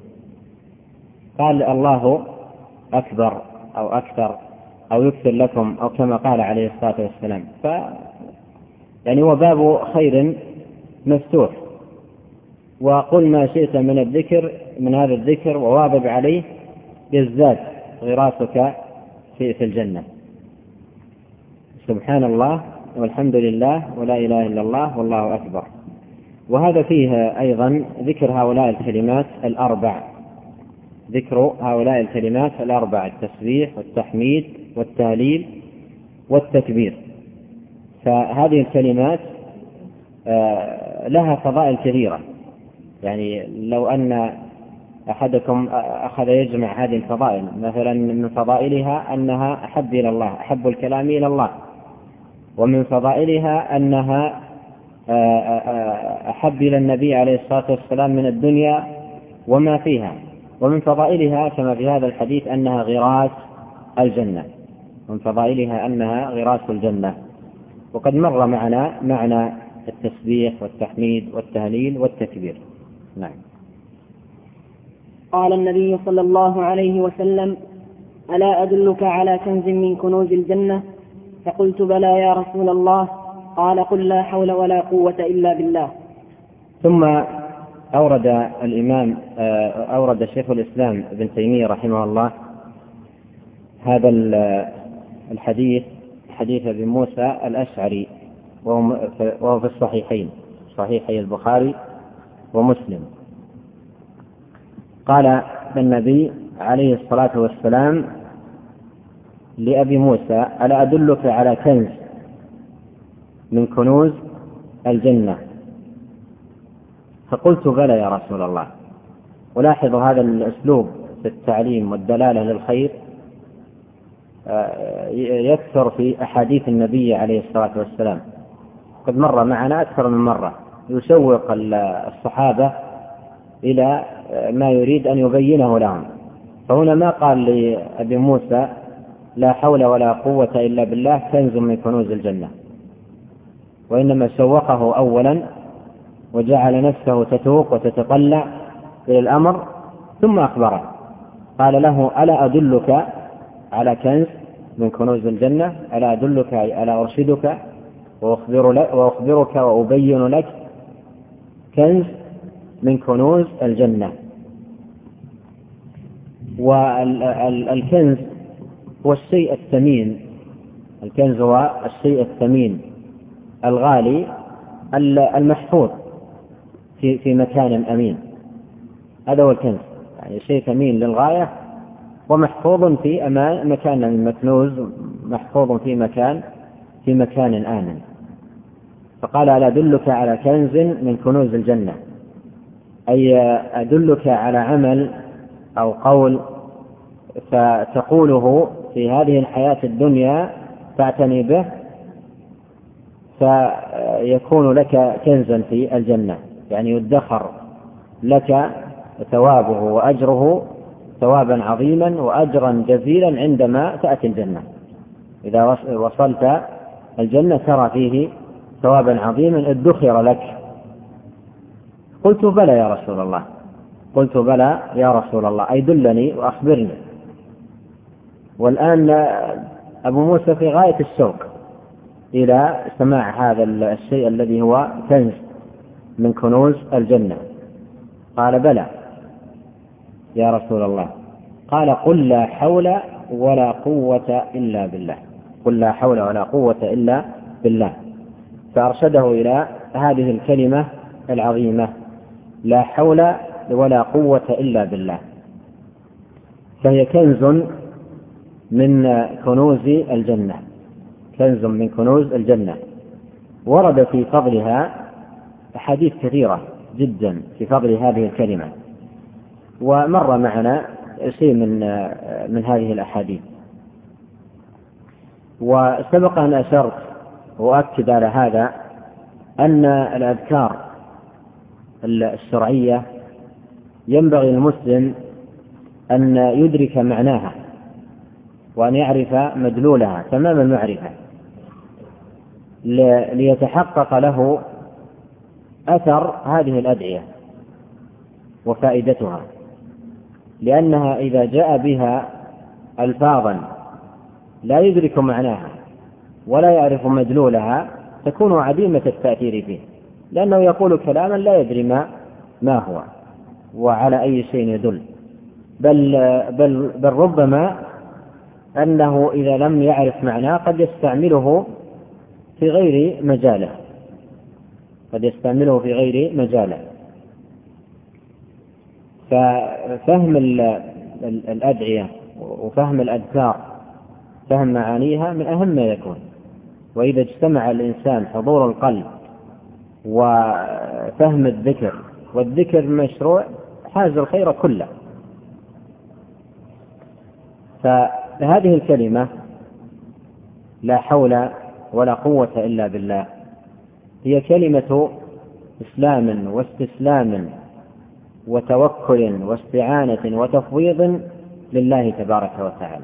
قال الله أكبر أو أكثر أو يكثر لكم أو كما قال عليه الصلاة والسلام. يعني هو باب خير مفتوح، وقل ما شئت من الذكر من هذا الذكر وواظب عليه يزداد غراسك في الجنة. سبحان الله والحمد لله ولا إله إلا الله والله أكبر. وهذا فيه أيضا ذكر هؤلاء الكلمات الأربع، ذكر هؤلاء الكلمات الأربع: التسبيح والتحميد والتهليل والتكبير. فهذه الكلمات لها فضائل كثيرة. يعني لو أن أحدكم أخذ يجمع هذه الفضائل، مثلا من فضائلها أنها أحب إلى الله، أحب الكلام إلى الله، ومن فضائلها أنها أحب إلى النبي عليه الصلاة والسلام من الدنيا وما فيها، ومن فضائلها كما في هذا الحديث أنها غراس الجنة، من فضائلها أنها غراس الجنة. وقد مر معنا معنى التسبيح والتحميد والتهليل والتكبير. نعم. قال النبي صلى الله عليه وسلم: ألا أدلك على كنز من كنوز الجنة؟ فقلت: بلى يا رسول الله. قال: قل لا حول ولا قوة إلا بالله. ثم أورد شيخ الإسلام ابن تيمية رحمه الله هذا الحديث، حديث ابن موسى الأشعري، وهو في الصحيحين، صحيحي البخاري ومسلم. قال النبي عليه الصلاة والسلام لأبي موسى: ألا أدلك على كنز من كنوز الجنة؟ فقلت: بلى يا رسول الله. ولاحظوا هذا الأسلوب في التعليم والدلالة للخير يكثر في أحاديث النبي عليه الصلاة والسلام، قد مر معنا أكثر من مرة يشوق الصحابة إلى ما يريد أن يبينه لهم. فهنا ما قال لأبي موسى لا حول ولا قوة إلا بالله كنز من كنوز الجنة، وإنما شوقه أولا وجعل نفسه تتوق وتتطلع إلى الأمر، ثم أخبره قال له ألا أدلك على كنز من كنوز الجنة؟ ألا أدلك، ألا أرشدك وأخبرك وأبين لك كنز من كنوز الجنة. والكنز هو الشيء الثمين، الكنز هو الشيء الثمين الغالي المحفوظ في مكان أمين، هذا هو الكنز، يعني شيء ثمين للغاية ومحفوظ في مكان مكنوز، محفوظ في مكان آمن. فقال ألا أدلك على كنز من كنوز الجنة، أي أدلك على عمل أو قول فتقوله في هذه الحياة الدنيا تعتني به فيكون لك كنزا في الجنة، يعني يدخر لك ثوابه وأجره ثوابا عظيما وأجرا جزيلا عندما تأتي الجنة. إذا وصلت الجنة ترى فيه ثوابا عظيما ادخر لك. قلت بلى يا رسول الله، قلت بلى يا رسول الله، أي دلني وأخبرني. والآن أبو موسى في غاية الشوق إلى سماع هذا الشيء الذي هو كنز من كنوز الجنة. قال بلى يا رسول الله. قال قل لا حول ولا قوة إلا بالله، قل لا حول ولا قوة إلا بالله. فأرشده إلى هذه الكلمة العظيمة لا حول ولا قوة إلا بالله، فهي كنز من كنوز الجنة، كنز من كنوز الجنة. ورد في فضلها أحاديث كثيرة جدا في فضل هذه الكلمة، ومر معنا شيء من هذه الأحاديث. وسبق أن أشرت وأكد على هذا أن الأذكار الشرعية ينبغي المسلم أن يدرك معناها وأن يعرف مدلولها تمام المعرفة ليتحقق له أثر هذه الأدعية وفائدتها، لأنها إذا جاء بها ألفاظا لا يدرك معناها ولا يعرف مدلولها تكون عديمة التأثير فيه، لأنه يقول كلاما لا يدري ما هو وعلى أي شيء يدل، بل ربما أنه إذا لم يعرف معناه قد يستعمله في غير مجاله، قد يستعمله في غير مجاله. ففهم الأدعية وفهم الأذكار، فهم معانيها من أهم ما يكون. وإذا اجتمع الإنسان حضور القلب وفهم الذكر، والذكر مشروع حاز الخير كله. فهذه الكلمة لا حول ولا قوة إلا بالله هي كلمة إسلام واستسلام وتوكل واستعانة وتفويض لله تبارك وتعالى.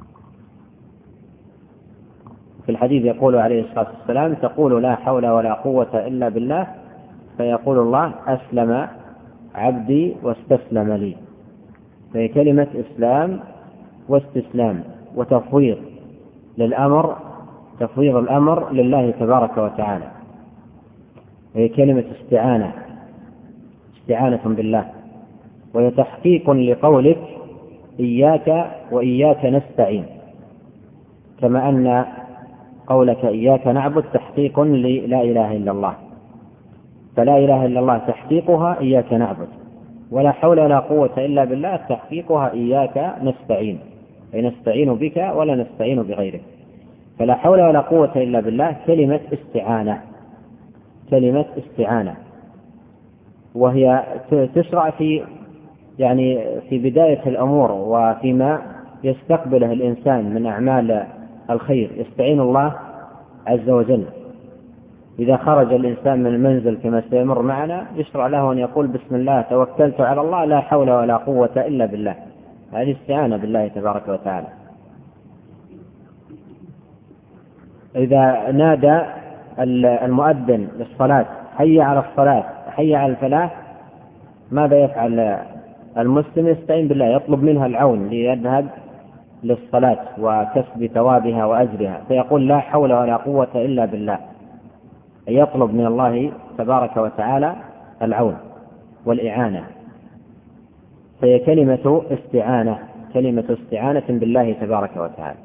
في الحديث يقول عليه الصلاة والسلام تقول لا حول ولا قوة إلا بالله فيقول الله أسلم عبدي واستسلم لي. فهي كلمة إسلام واستسلام وتفويض للأمر، تفويض الأمر لله تبارك وتعالى. هي كلمة استعانة بالله، وهي تحقيق لقولك إياك وإياك نستعين، كما أن قولك إياك نعبد تحقيق للا إله إلا الله، فلا إله إلا الله تحقيقها إياك نعبد، ولا حول ولا قوة إلا بالله تحقيقها إياك نستعين، أي نستعين بك ولا نستعين بغيرك. فلا حول ولا قوة إلا بالله كلمة استعانة، وهي تشرع في بداية الأمور وفيما يستقبله الإنسان من أعمال الخير، يستعين الله عز وجل إذا خرج الإنسان من المنزل كما سيمر معنا يشرع له أن يقول بسم الله توكلت على الله لا حول ولا قوة إلا بالله. هذه استعانة بالله تبارك وتعالى. إذا نادى المؤذن للصلاة حي على الصلاة حي على الفلاح، ماذا يفعل المسلم؟ يستعين بالله، يطلب منها العون ليذهب للصلاة وكسب ثوابها وأجرها، فيقول لا حول ولا قوة إلا بالله، يطلب من الله تبارك وتعالى العون والإعانة. فهي كلمة استعانة بالله تبارك وتعالى.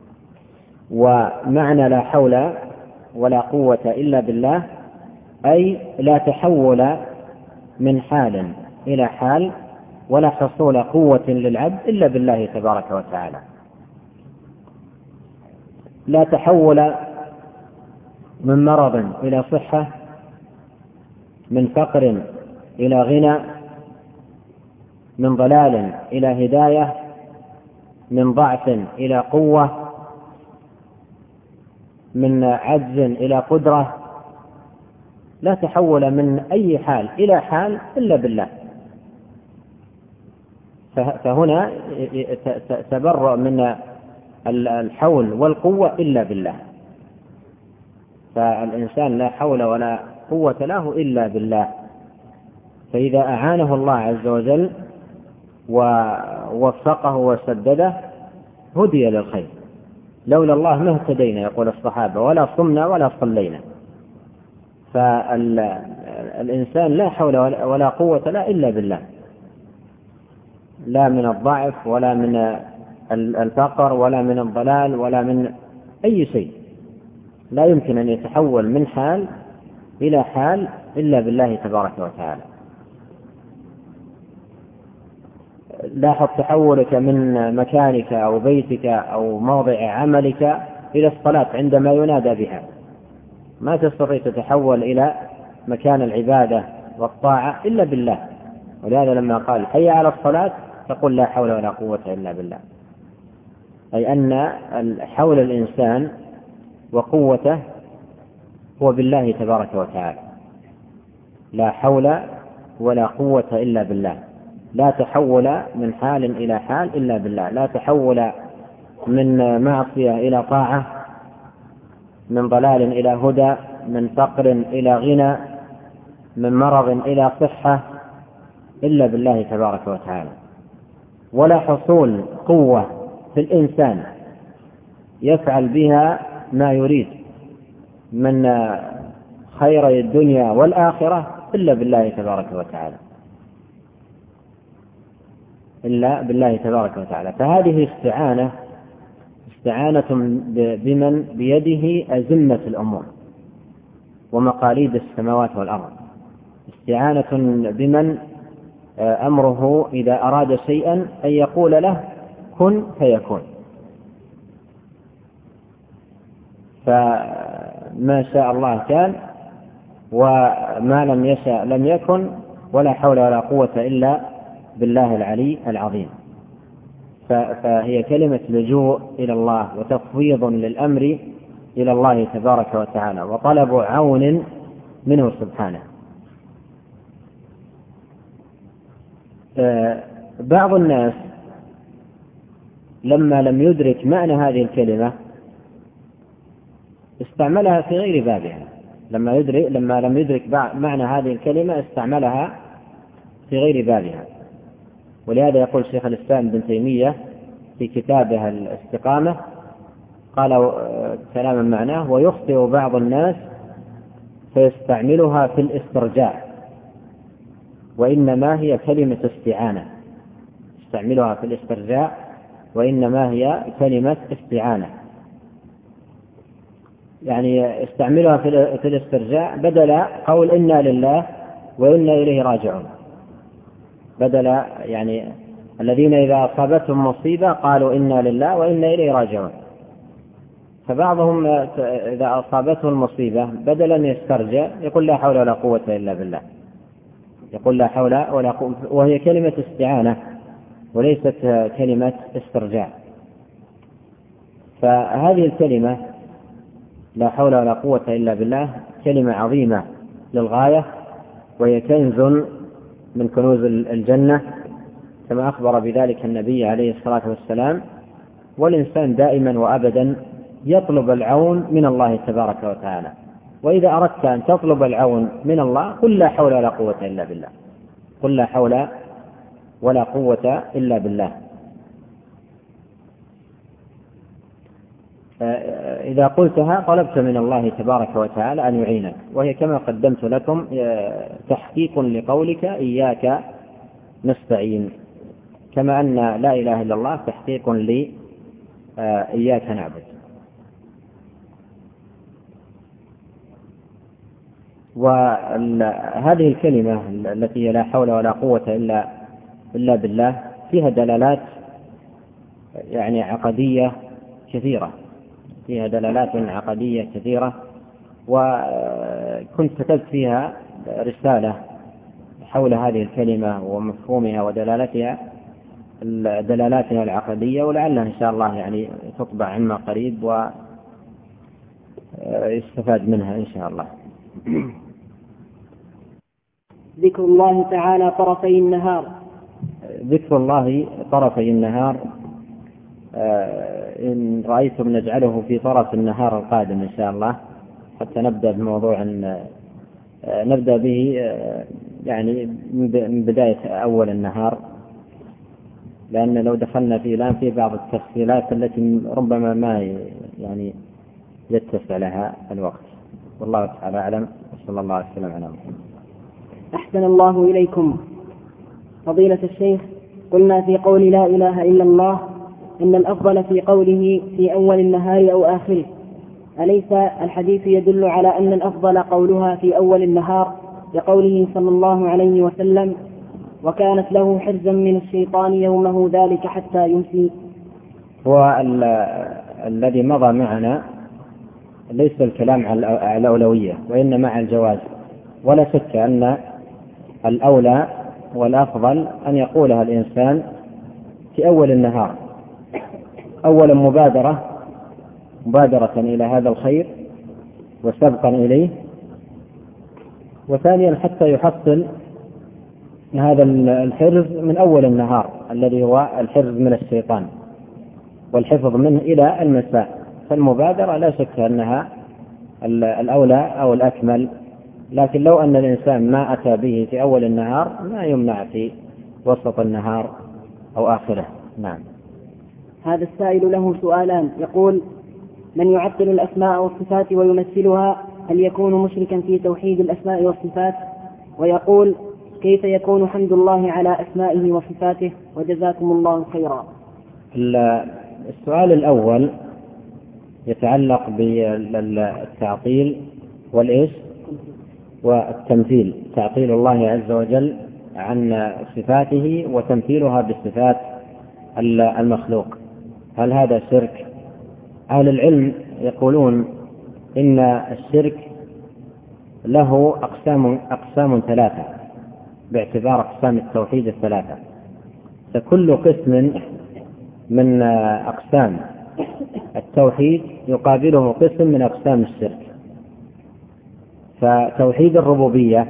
ومعنى لا حول ولا قوة إلا بالله أي لا تحول من حال إلى حال ولا حصول قوة للعبد إلا بالله تبارك وتعالى. لا تحول من مرض إلى صحة، من فقر إلى غنى، من ضلال إلى هداية، من ضعف إلى قوة، من عجز إلى قدرة. لا تحول من أي حال إلى حال إلا بالله. فهنا تبرأ من الحول والقوة إلا بالله. فالإنسان لا حول ولا قوة له إلا بالله. فإذا أعانه الله عز وجل ووفقه وسدده هدي للخير. لولا الله ما اهتدينا يقول الصحابة، ولا صمنا ولا صلينا. فالإنسان لا حول ولا قوة لا إلا بالله، لا من الضعف ولا من الفقر ولا من الضلال ولا من أي شيء. لا يمكن أن يتحول من حال إلى حال إلا بالله تبارك وتعالى. لاحظ تحولك من مكانك أو بيتك أو موضع عملك إلى الصلاة عندما ينادى بها، ما تستطيع تتحول إلى مكان العبادة والطاعة إلا بالله. ولهذا لما قال حي على الصلاة تقول لا حول ولا قوة إلا بالله، أي أن حول الإنسان وقوته هو بالله تبارك وتعالى. لا حول ولا قوة إلا بالله. لا تحول من حال إلى حال إلا بالله. لا تحول من معصية إلى طاعة، من ضلال إلى هدى، من فقر إلى غنى، من مرض إلى صحة إلا بالله تبارك وتعالى. ولا حصول قوة في الإنسان يفعل بها ما يريد من خير الدنيا والآخرة إلا بالله تبارك وتعالى، إلا بالله تبارك وتعالى. فهذه استعانة بمن بيده أزمة الأمور ومقاليد السماوات والأرض، استعانة بمن أمره إذا أراد شيئا أن يقول له كن فيكون. فما شاء الله كان، وما لم يشاء لم يكن، ولا حول ولا قوة إلا بالله العلي العظيم. فهي كلمة لجوء إلى الله وتفويض للأمر إلى الله تبارك وتعالى وطلب عون منه سبحانه. بعض الناس لما لم يدرك معنى هذه الكلمة استعملها في غير بابها. لما لم يدرك معنى هذه الكلمة استعملها في غير بابها. ولهذا يقول شيخ الإسلام ابن تيمية في كتابه الاستقامة، قال كلاما معناه: ويخطئ بعض الناس فيستعملها في الاسترجاع، وإنما هي كلمة استعانة. يستعملها في الاسترجاع وإنما هي كلمة استعانة، يعني استعملها في الاسترجاع بدل قول إنا لله وإنا إليه راجعون. بدل يعني الذين إذا أصابتهم مصيبة قالوا إنا لله وإنا إليه راجعون. فبعضهم إذا أصابته المصيبة بدل أن يسترجع يقول لا حول ولا قوة إلا بالله، يقول لا حول ولا قوة، وهي كلمة استعانة وليست كلمة استرجاع. فهذه الكلمة لا حول ولا قوة إلا بالله كلمة عظيمة للغاية، وهي كنز من كنوز الجنة كما أخبر بذلك النبي عليه الصلاة والسلام. والإنسان دائما وأبدا يطلب العون من الله تبارك وتعالى، وإذا أردت أن تطلب العون من الله قل لا حول ولا قوة إلا بالله، قل لا حول ولا قوة إلا بالله. إذا قلتها طلبت من الله تبارك وتعالى أن يعينك، وهي كما قدمت لكم تحقيق لقولك إياك نستعين، كما أن لا إله إلا الله تحقيق لي إياك نعبد. وهذه الكلمة التي لا حول ولا قوة إلا بالله فيها دلالات يعني عقدية كثيرة، فيها دلالات عقدية كثيرة، وكنت كتبت فيها رسالة حول هذه الكلمة ومفهومها ودلالاتها العقدية، ولعلها إن شاء الله يعني تطبع عما قريب ويستفاد منها إن شاء الله. ذكر الله تعالى طرفي النهار. ذكر الله طرفي النهار إن رأيتم نجعله في طرف النهار القادم إن شاء الله، حتى نبدأ بموضوع نبدأ به يعني من بداية أول النهار، لأن لو دخلنا فيه الآن في بعض التفصيلات التي ربما ما يعني يتسع لها الوقت. والله تعالى أعلم، وصلى الله عليه وسلم على محمد. أحسن الله إليكم. فضيلة الشيخ، قلنا في قول لا إله إلا الله إن الأفضل في قوله في أول النهار أو آخره، أليس الحديث يدل على أن الأفضل قولها في أول النهار لقوله صلى الله عليه وسلم وكانت له حرزا من الشيطان يومه ذلك حتى يمسي؟ هو الذي مضى معنا ليس الكلام على الأولوية وإنما على الجواز، ولا شك أن الأولى والأفضل أن يقولها الإنسان في أول النهار، أولا مبادرة إلى هذا الخير وسبقا إليه، وثانيا حتى يحصل هذا الحرز من أول النهار الذي هو الحرز من الشيطان والحفظ منه إلى المساء. فالمبادرة لا شك أنها الأولى أو الأكمل، لكن لو أن الإنسان ما أتى به في أول النهار ما يمنع في وسط النهار أو آخره. نعم. هذا السائل له سؤالان، يقول: من يعطل الأسماء والصفات ويمثلها هل يكون مشركا في توحيد الأسماء والصفات؟ ويقول: كيف يكون حمد الله على أسمائه وصفاته؟ وجزاكم الله خيرا. السؤال الأول يتعلق بالتعطيل والتمثيل، تعطيل الله عز وجل عن صفاته وتمثيلها بالصفات المخلوق، هل هذا شرك؟ أهل العلم يقولون إن الشرك له أقسام ثلاثة باعتبار أقسام التوحيد الثلاثة، فكل قسم من أقسام التوحيد يقابله قسم من أقسام الشرك. فتوحيد الربوبية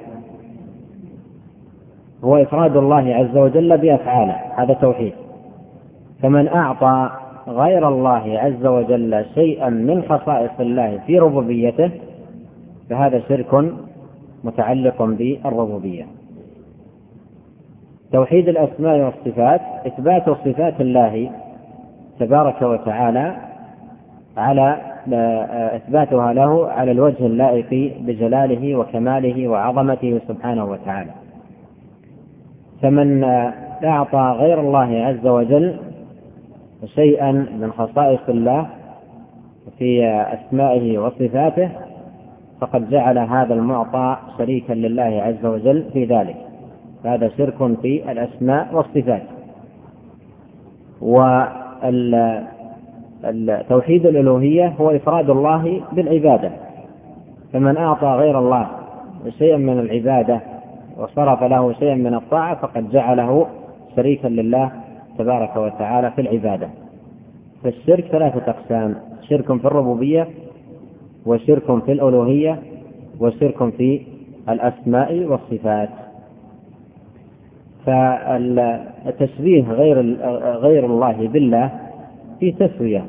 هو إفراد الله عز وجل بأفعاله، هذا توحيد. فمن أعطى غير الله عز وجل شيئا من خصائص الله في ربوبيته فهذا شرك متعلق بالربوبية. توحيد الأسماء والصفات إثبات صفات الله تبارك وتعالى على إثباتها له على الوجه اللائق بجلاله وكماله وعظمته سبحانه وتعالى. فمن أعطى غير الله عز وجل شيئا من خصائص الله في أسمائه وصفاته فقد جعل هذا المعطى شريكا لله عز وجل في ذلك، فهذا شرك في الأسماء والصفات. والتوحيد الألوهية هو إفراد الله بالعبادة، فمن أعطى غير الله شيئا من العبادة وصرف له شيئا من الطاعة فقد جعله شريكا لله تبارك وتعالى في العبادة. فالشرك ثلاثة أقسام: شرك في الربوبية، وشرك في الألوهية وشرك في الأسماء والصفات. فالتشبيه غير الله بالله في تسوية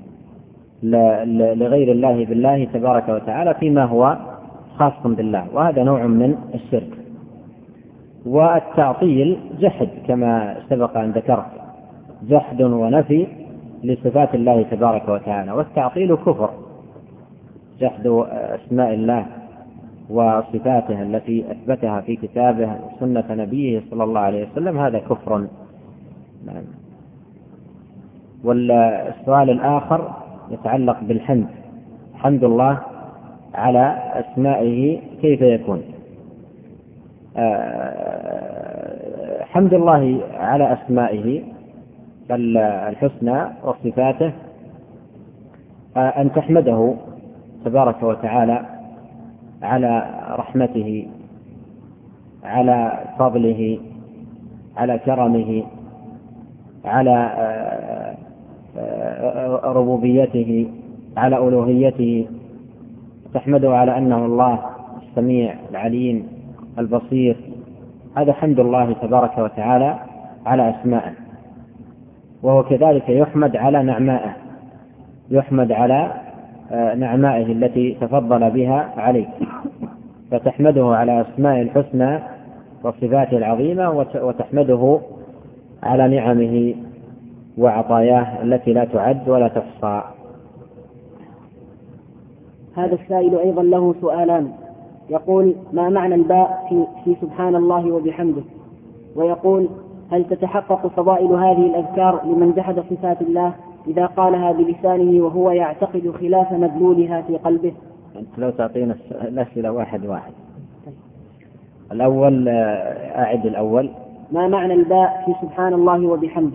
لغير الله بالله تبارك وتعالى فيما هو خاص بالله، وهذا نوع من الشرك. والتعطيل جحد كما سبق أن ذكرت، جحد ونفي لصفات الله تبارك وتعالى، والتعطيل كفر. جحد أسماء الله وصفاته التي أثبتها في كتابه وسنة نبيه صلى الله عليه وسلم هذا كفر. والسؤال الآخر يتعلق بالحمد، حمد الله على أسمائه كيف يكون؟ حمد الله على أسمائه الحسنى وصفاته أن تحمده تبارك وتعالى على رحمته، على فضله، على كرمه، على ربوبيته، على ألوهيته، تحمده على أنه الله السميع العليم البصير. هذا حمد الله تبارك وتعالى على أسمائه. وهو كذلك يحمد على نعمائه، يحمد على نعمائه التي تفضل بها عليك، فتحمده على أسماء الحسنى وصفاته العظيمة، وتحمده على نعمه وعطاياه التي لا تعد ولا تحصى. هذا السائل أيضا له سؤالان، يقول: ما معنى الباء في سبحان الله وبحمده؟ ويقول: هل تتحقق فضائل هذه الأذكار لمن جحد صفات الله إذا قالها بلسانه وهو يعتقد خلاف مدلولها في قلبه؟ أنت لو تعطينا الأسئلة واحد واحد. الأول، أعد الأول. ما معنى الباء في سبحان الله وبحمده؟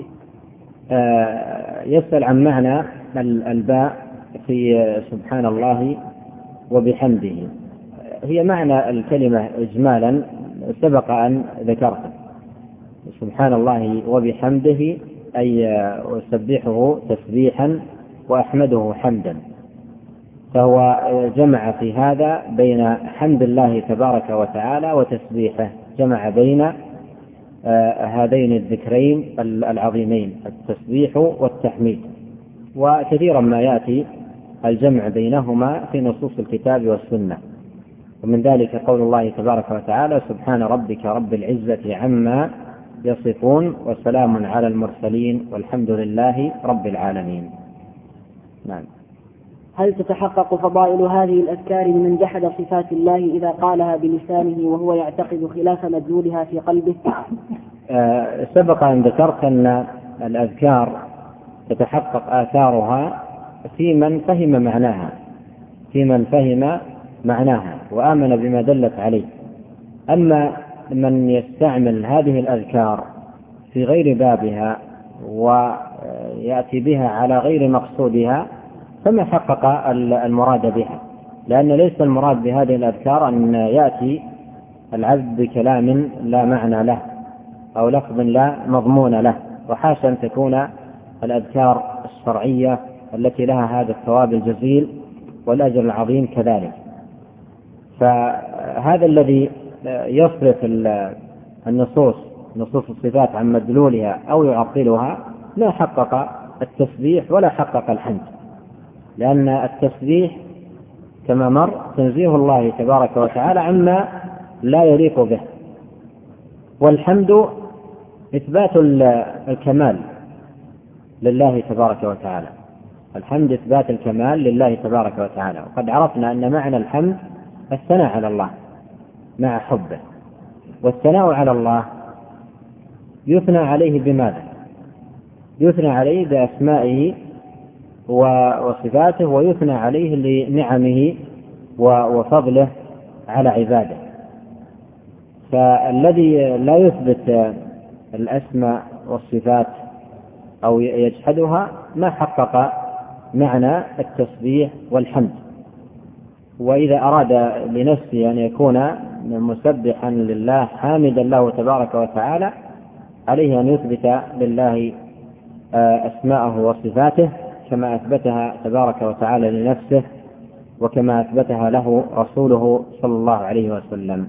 يسأل عن معنى الباء في سبحان الله وبحمده. هي معنى الكلمة إجمالا سبق أن ذكرته، سبحان الله وبحمده أي أسبحه تسبيحا وأحمده حمدا. فهو جمع في هذا بين حمد الله تبارك وتعالى وتسبيحه، جمع بين هذين الذكرين العظيمين، التسبيح والتحميد. وكثيرا ما يأتي الجمع بينهما في نصوص الكتاب والسنة، ومن ذلك قول الله تبارك وتعالى: سبحان ربك رب العزة عما يصفون وسلام على المرسلين والحمد لله رب العالمين. نعم. هل تتحقق فضائل هذه الأذكار لمن جحد صفات الله إذا قالها بلسانه وهو يعتقد خلاف مدلولها في قلبه؟ سبق أن ذكرت أن الأذكار تتحقق آثارها في من فهم معناها، في من فهم معناها وآمن بما دلت عليه. أما من يستعمل هذه الأذكار في غير بابها ويأتي بها على غير مقصودها فما حقق المراد بها، لأن ليس المراد بهذه الأذكار أن يأتي العبد بكلام لا معنى له أو لفظ لا مضمون له، وحاشا أن تكون الأذكار الشرعية التي لها هذا الثواب الجزيل والأجر العظيم كذلك. فهذا الذي يصرف نصوص الصفات عن مدلولها أو يعطلها لا حقق التسبيح ولا حقق الحمد، لأن التسبيح كما مر تنزيه الله تبارك وتعالى عما لا يليق به، والحمد إثبات الكمال لله تبارك وتعالى. الحمد إثبات الكمال لله تبارك وتعالى. وقد عرفنا أن معنى الحمد الثناء على الله مع حبه، والثناء على الله يثنى عليه بماذا؟ يثنى عليه بأسمائه وصفاته، ويثنى عليه لنعمه وفضله على عباده. فالذي لا يثبت الأسماء والصفات أو يجحدها ما حقق معنى التسبيح والحمد. وإذا أراد لنفسه أن يكون مسبحا لله حامدا له تبارك وتعالى عليه أن يثبت لله أسماءه وصفاته كما أثبتها تبارك وتعالى لنفسه وكما أثبتها له رسوله صلى الله عليه وسلم.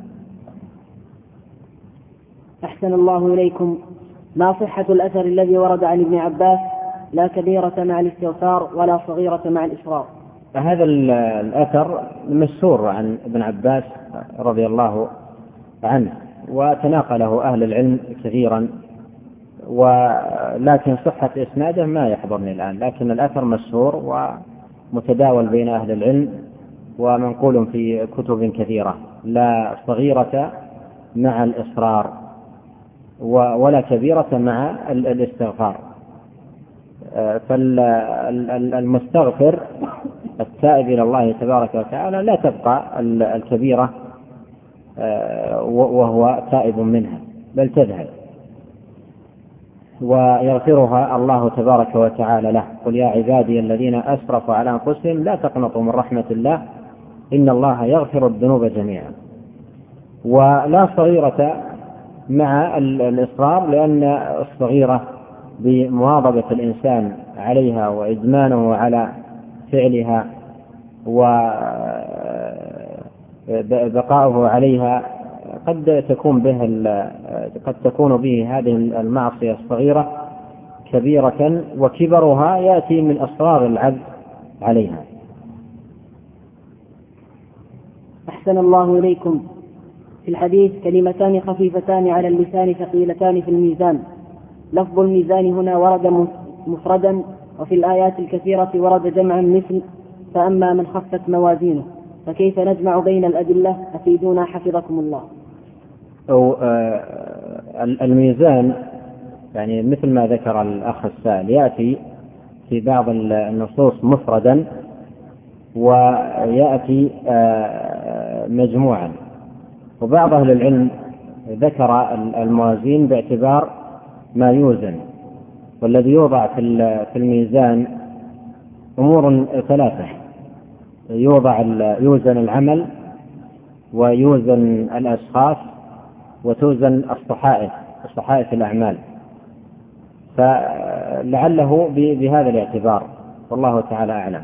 أحسن الله إليكم. ما صحة الأثر الذي ورد عن ابن عباس: لا كبيرة مع الاستغفار ولا صغيرة مع الإصرار؟ هذا الأثر مشهور عن ابن عباس رضي الله عنه، وتناقله أهل العلم كثيرا، ولكن صحة إسناده ما يحضرني الآن، لكن الأثر مشهور ومتداول بين أهل العلم ومنقول في كتب كثيرة: لا صغيرة مع الإصرار ولا كبيرة مع الاستغفار. فالمستغفر التائب إلى الله تبارك وتعالى لا تبقى الكبيرة وهو تائب منها، بل تذهب ويغفرها الله تبارك وتعالى له. قل يا عبادي الذين أسرفوا على أنفسهم لا تقنطوا من رحمة الله إن الله يغفر الذنوب جميعا. ولا صغيرة مع الإصرار، لأن الصغيرة بمواظبة الإنسان عليها وإدمانه على فعلها وبقاؤه عليها قد تكون به هذه المعصية الصغيرة كبيرة، وكبرها يأتي من أصرار العبد عليها. أحسن الله إليكم. في الحديث: كلمتان خفيفتان على اللسان ثقيلتان في الميزان. لفظ الميزان هنا ورد مفردا، وفي الآيات الكثيرة ورد جمعا مثل: فأما من خفت موازينه. فكيف نجمع بين الأدلة؟ أفيدونا حفظكم الله. الميزان يعني مثل ما ذكر الأخ السائل يأتي في بعض النصوص مفردا، ويأتي مجموعا. وبعض أهل العلم ذكر الموازين باعتبار ما يوزن، والذي يوضع في الميزان أمور ثلاثة: يوزن العمل، ويوزن الأشخاص، وتوزن صحائف الأعمال. فلعله بهذا الاعتبار، والله تعالى أعلم.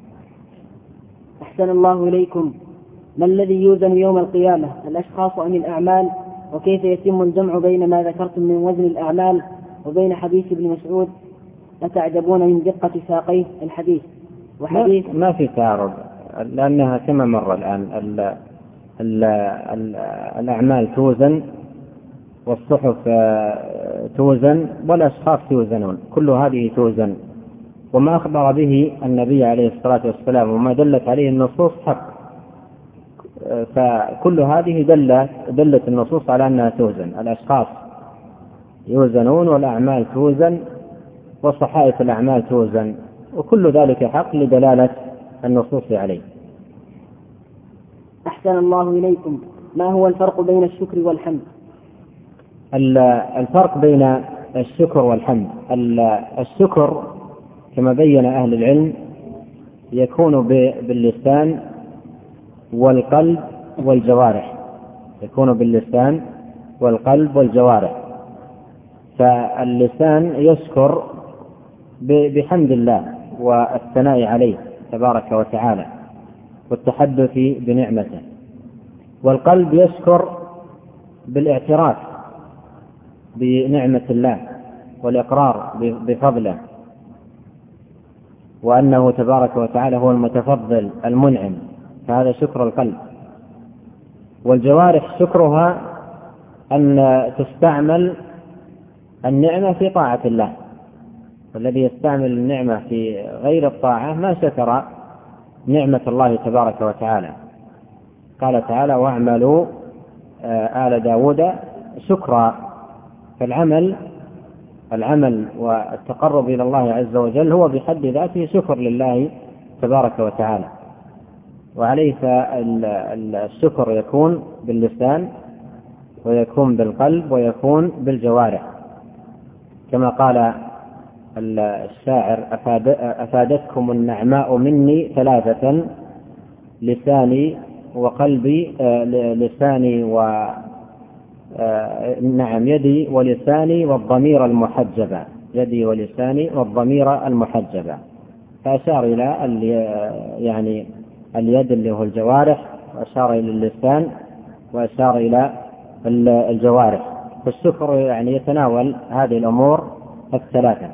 أحسن الله إليكم. ما الذي يوزن يوم القيامة، الأشخاص أم الأعمال؟ وكيف يتم الجمع بين ما ذكرتم من وزن الأعمال وبين حديث ابن مسعود: أتعجبون من دقة ساقيه الحديث؟ وحديث ما في تعارض، لأنها كما مر الآن الأعمال توزن، والصحف توزن، والأشخاص يوزنون، كل هذه توزن. وما أخبر به النبي عليه الصلاة والسلام وما دلت عليه النصوص حق، فكل هذه دلت النصوص على أنها توزن. الأشخاص يوزنون، والأعمال توزن، وصحائف الأعمال توزن، وكل ذلك حق لدلالة النصوص عليه. أحسن الله إليكم. ما هو الفرق بين الشكر والحمد؟ الفرق بين الشكر والحمد: الشكر كما بين أهل العلم يكون باللسان والقلب والجوارح، يكون باللسان والقلب والجوارح. فاللسان يشكر بحمد الله والثناء عليه تبارك وتعالى والتحدث بنعمته، والقلب يشكر بالاعتراف بنعمة الله والإقرار بفضله، وأنه تبارك وتعالى هو المتفضل المنعم، فهذا شكر القلب. والجوارح شكرها أن تستعمل النعمة في طاعة الله، والذي يستعمل النعمة في غير الطاعة ما شكر نعمة الله تبارك وتعالى. قال تعالى: واعملوا آل داود شكرا. فالعمل والتقرب إلى الله عز وجل هو بحد ذاته شكر لله تبارك وتعالى، وعليه فالشكر يكون باللسان، ويكون بالقلب، ويكون بالجوارح، كما قال الشاعر: أفادتكم النعماء مني ثلاثة: لساني وقلبي، يدي ولساني والضمير المحجبة، يدي ولساني والضمير المحجبة. فأشار إلى يعني اليد اللي هو الجوارح، وأشار إلى اللسان، وأشار إلى الجوارح. فالشكر يعني يتناول هذه الأمور الثلاثة.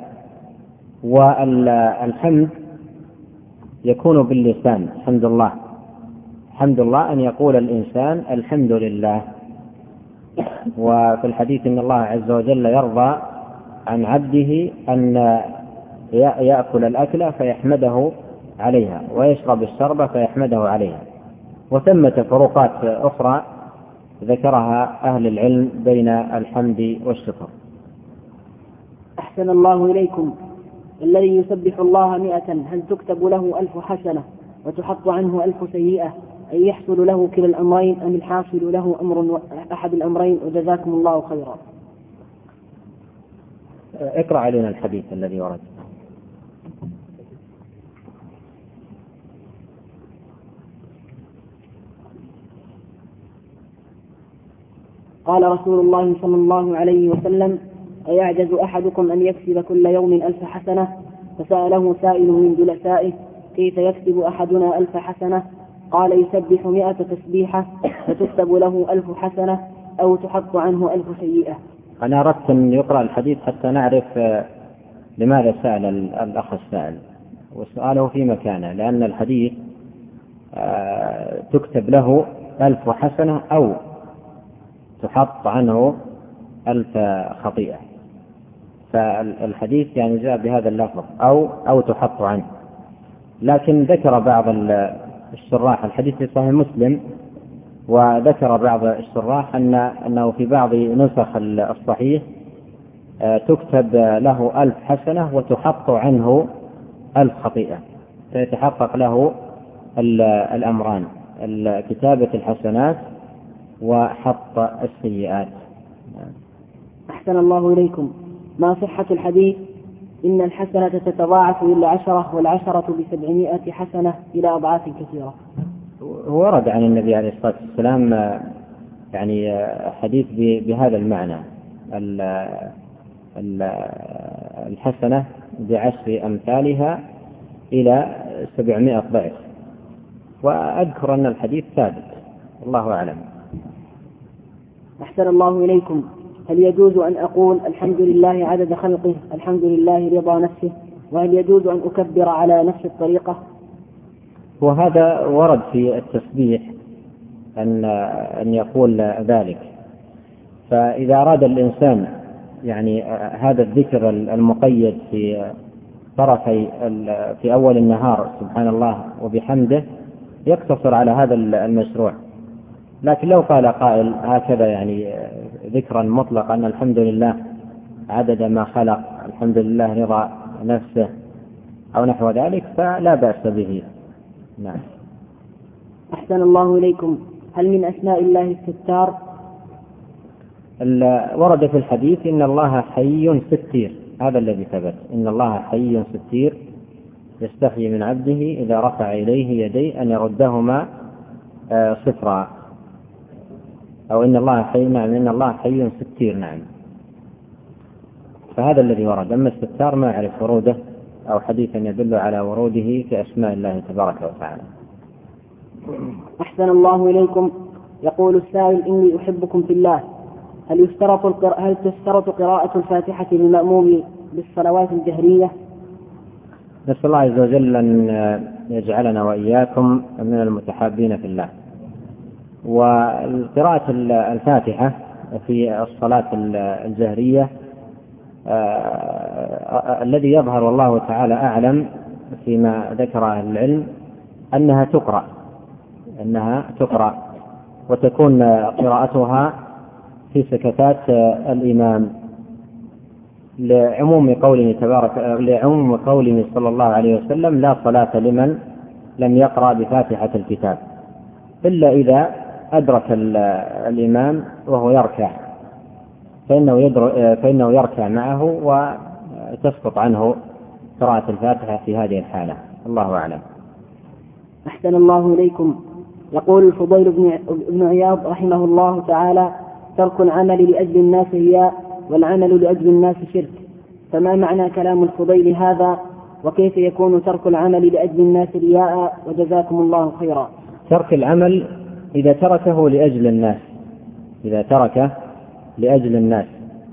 والحمد يكون باللسان، حمد الله. حمد الله أن يقول الإنسان الحمد لله. وفي الحديث إن الله عز وجل يرضى عن عبده أن يأكل الأكلة فيحمده عليها، ويشرب الشربة فيحمده عليها. وثمة فروقات أخرى ذكرها أهل العلم بين الحمد والشكر. أحسن الله إليكم. الذي يسبح الله 100 هل تكتب له 1000 حسنة وتحط عنه 1000 سيئة؟ أن يحصل له كلا الأمرين أم الحاصل له أحد الأمرين؟ وجزاكم الله خيرا. اقرأ علينا الحديث الذي ورد. قال رسول الله صلى الله عليه وسلم: أيعجز أحدكم أن يكسب كل يوم 1000 حسنة؟ فسأله سائل من جلسائه: كيف يكسب أحدنا 1000 حسنة؟ قال: يسبح 100 تسبيحة فتكتب له 1000 حسنة أو تحط عنه 1000 سيئة. أنا أردت أن يقرأ الحديث حتى نعرف لماذا سأل الأخ السائل، وسؤاله في مكانه، لأن الحديث تكتب له 1000 حسنة أو تحط عنه 1000 خطيئة. فالحديث يعني جاء بهذا اللفظ أو تحط عنه. لكن ذكر بعض الشراح، الحديث في صحيح مسلم، وذكر بعض الشراح أنه في بعض نسخ الصحيح تكتب له 1000 حسنة وتحط عنه 1000 خطيئة، فيتحقق له الأمران: كتابة الحسنات وحط السيئات. أحسن الله إليكم. ما صحة الحديث إن الحسنة تتضاعف إلى 10 والعشرة ب700 حسنة إلى أضعاف كثيرة؟ ورد عن النبي عليه الصلاة والسلام يعني حديث بهذا المعنى: الحسنة ب10 أمثالها إلى 700 ضعف. وأذكر أن الحديث ثابت، الله أعلم. أحسن الله إليكم. هل يجوز أن أقول الحمد لله عدد خلقه، الحمد لله رضا نفسه، وهل يجوز أن أكبر على نفس الطريقة؟ وهذا ورد في التسبيح أن يقول ذلك. فإذا أراد الإنسان يعني هذا الذكر المقيد في طرفي في أول النهار سبحان الله وبحمده يقتصر على هذا المشروع. لكن لو قال قائل هكذا يعني ذكرا مطلقا: الحمد لله عدد ما خلق، الحمد لله رضا نفسه، أو نحو ذلك، فلا بأس به. نعم. أحسن الله إليكم. هل من أسماء الله الستار؟ ورد في الحديث إن الله حي ستير، هذا الذي ثبت: إن الله حي ستير يستحيي من عبده إذا رفع إليه يديه أن يردهما صفرا، أو إن الله حي، نعم، إن الله حي ستير، نعم. فهذا الذي ورد. أما الستار ما أعرف وروده أو حديثا يدل على وروده في أسماء الله تبارك وتعالى. أحسن الله إليكم. يقول السائل: إني أحبكم في الله، هل تشترط قراءة الفاتحة للمأموم بالصلوات الجهرية؟ نسأل الله عز وجل أن يجعلنا وإياكم من المتحابين في الله. وقراءة الفاتحة في الصلاة الجهرية الذي يظهر والله تعالى أعلم فيما ذكر أهل العلم أنها تقرأ وتكون قراءتها في سكتات الإمام، لعموم قوله صلى الله عليه وسلم: لا صلاة لمن لم يقرأ بفاتحة الكتاب، إلا إذا أدرك الإمام وهو يركع فإنه يركع معه وتسقط عنه قراءة الفاتحة في هذه الحالة. الله أعلم. أحسن الله إليكم. يقول الفضيل بن عياض رحمه الله تعالى: ترك العمل لأجل الناس رياء، والعمل لأجل الناس شرك. فما معنى كلام الفضيل هذا؟ وكيف يكون ترك العمل لأجل الناس رياء؟ وجزاكم الله خيرا. ترك العمل إذا تركه لأجل الناس، إذا تركه لأجل الناس،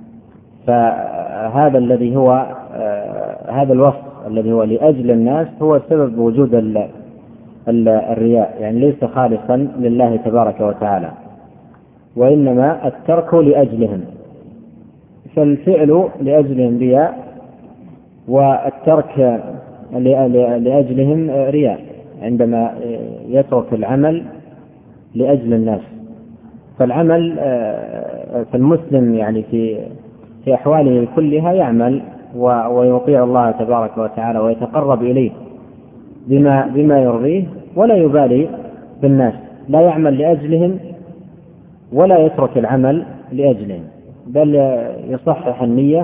فهذا الذي هو هذا الوصف الذي هو لأجل الناس هو سبب وجود الرياء، يعني ليس خالصا لله تبارك وتعالى، وإنما الترك لأجلهم، فالفعل لأجلهم رياء والترك لأجلهم رياء عندما يترك العمل لأجل الناس. فالعمل فالمسلم يعني في أحواله كلها يعمل ويطيع الله تبارك وتعالى ويتقرب إليه بما يرضيه، ولا يبالي بالناس، لا يعمل لأجلهم ولا يترك العمل لأجلهم، بل يصحح النية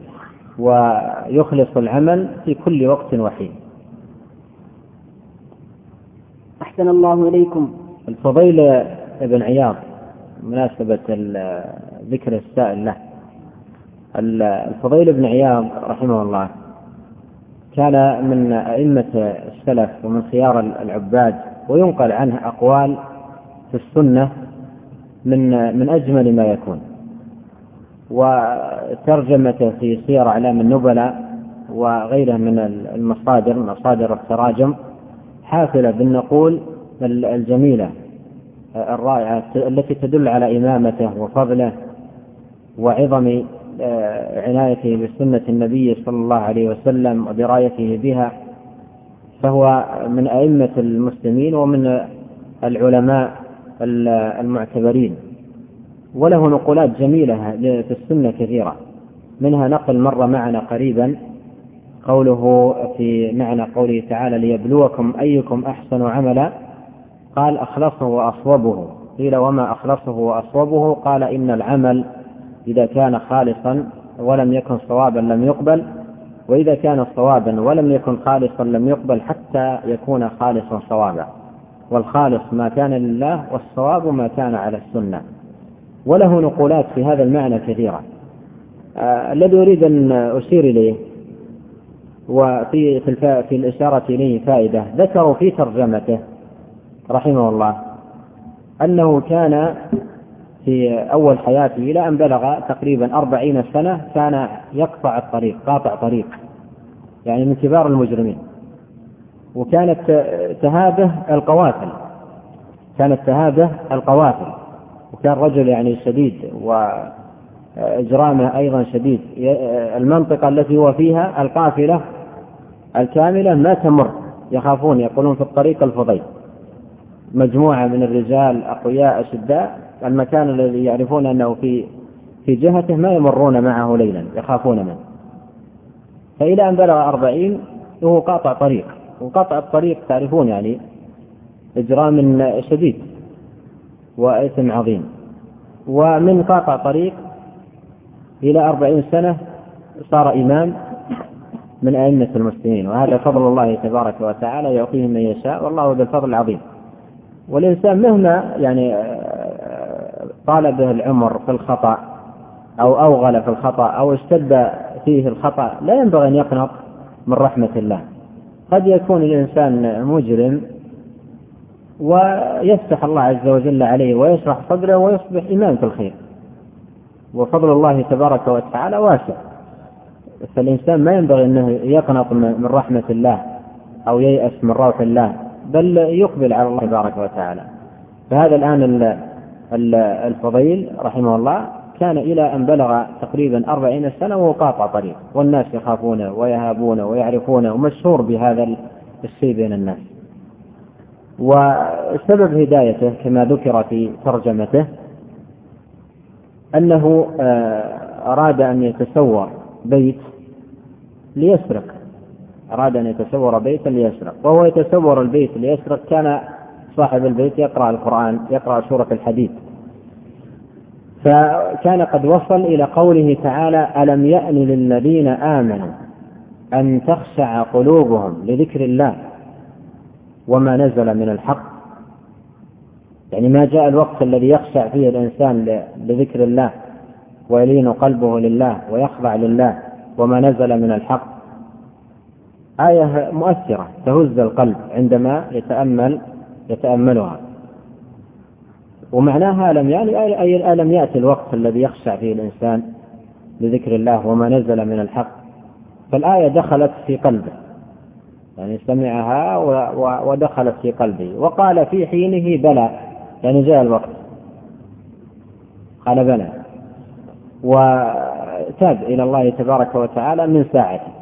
ويخلص العمل في كل وقت وحين. أحسن الله إليكم. الفضيل بن عياض، مناسبة ذكر السائل له، الفضيل بن عياض رحمه الله كان من أئمة السلف ومن خيار العباد، وينقل عنه أقوال في السنة من أجمل ما يكون، وترجمته في سير أعلام النبلاء وغيرها من مصادر التراجم حافلة بالنقول الجميلة الرائعة التي تدل على إمامته وفضله وعظم عنايته بسنة النبي صلى الله عليه وسلم ودرايته بها، فهو من أئمة المسلمين ومن العلماء المعتبرين، وله نقولات جميلة في السنة كثيرة، منها نقل مر معنا قريبا قوله في معنى قوله تعالى ليبلوكم أيكم أحسن عملا، قال أخلصه وأصوبه، قيل وما أخلصه وأصوبه؟ قال إن العمل إذا كان خالصا ولم يكن صوابا لم يقبل، وإذا كان صوابا ولم يكن خالصا لم يقبل حتى يكون خالصا صوابا، والخالص ما كان لله والصواب ما كان على السنة. وله نقولات في هذا المعنى كثيرة. الذي أريد أن أشير إليه وفي الإشارة إليه فائدة، ذكروا في ترجمته رحمه الله أنه كان في أول حياته إلى أن بلغ تقريبا 40 سنة كان يقطع الطريق، قاطع طريق، يعني من كبار المجرمين، وكانت تهابه القوافل، وكان رجل يعني شديد وإجرامه أيضا شديد. المنطقة التي هو فيها القافلة الكاملة ما تمر، يخافون، يقولون في الطريق الفضيل، مجموعة من الرجال أقوياء أشداء، المكان الذي يعرفون أنه في جهته ما يمرون معه ليلا، يخافون منه. فإلى أن بلغ 40 وهو قاطع طريق، وقطع الطريق تعرفون يعني إجرام شديد وإثم عظيم. ومن قاطع طريق إلى 40 سنة صار إمام من أئمة المسلمين، وهذا فضل الله تبارك وتعالى يعطيه من يشاء، والله ذو الفضل العظيم. والإنسان مهما يعني طال به العمر في الخطأ أو أوغل في الخطأ أو اشتد فيه الخطأ لا ينبغي أن يقنط من رحمة الله. قد يكون الإنسان مجرم ويفتح الله عز وجل عليه ويشرح صدره ويصبح إمام في الخير، وفضل الله تبارك وتعالى واسع، فالإنسان ما ينبغي أنه يقنط من رحمة الله أو ييأس من روح الله، بل يقبل على الله تبارك وتعالى. فهذا الآن الفضيل رحمه الله كان إلى أن بلغ تقريبا 40 سنة وهو قاطع طريق، والناس يخافونه ويهابونه ويعرفونه، ومشهور بهذا الشيء بين الناس. وسبب هدايته كما ذكر في ترجمته أنه أراد أن يتسور بيت ليسرق، وهو يتسور البيت ليسرق، كان صاحب البيت يقرأ القرآن، يقرأ سورة الحديد، فكان قد وصل إلى قوله تعالى ألم يأن للذين آمنوا أن تخشع قلوبهم لذكر الله وما نزل من الحق، يعني ما جاء الوقت الذي يخشع فيه الإنسان لذكر الله ويلين قلبه لله ويخضع لله وما نزل من الحق. آية مؤثرة تهز القلب عندما يتأملها. ومعناها ألم يأتي الوقت الذي يخشع فيه الإنسان لذكر الله وما نزل من الحق. فالآية دخلت في قلبه، يعني سمعها ودخلت في قلبه، وقال في حينه بلى، يعني جاء الوقت قال بلى، وتاب إلى الله تبارك وتعالى من ساعته.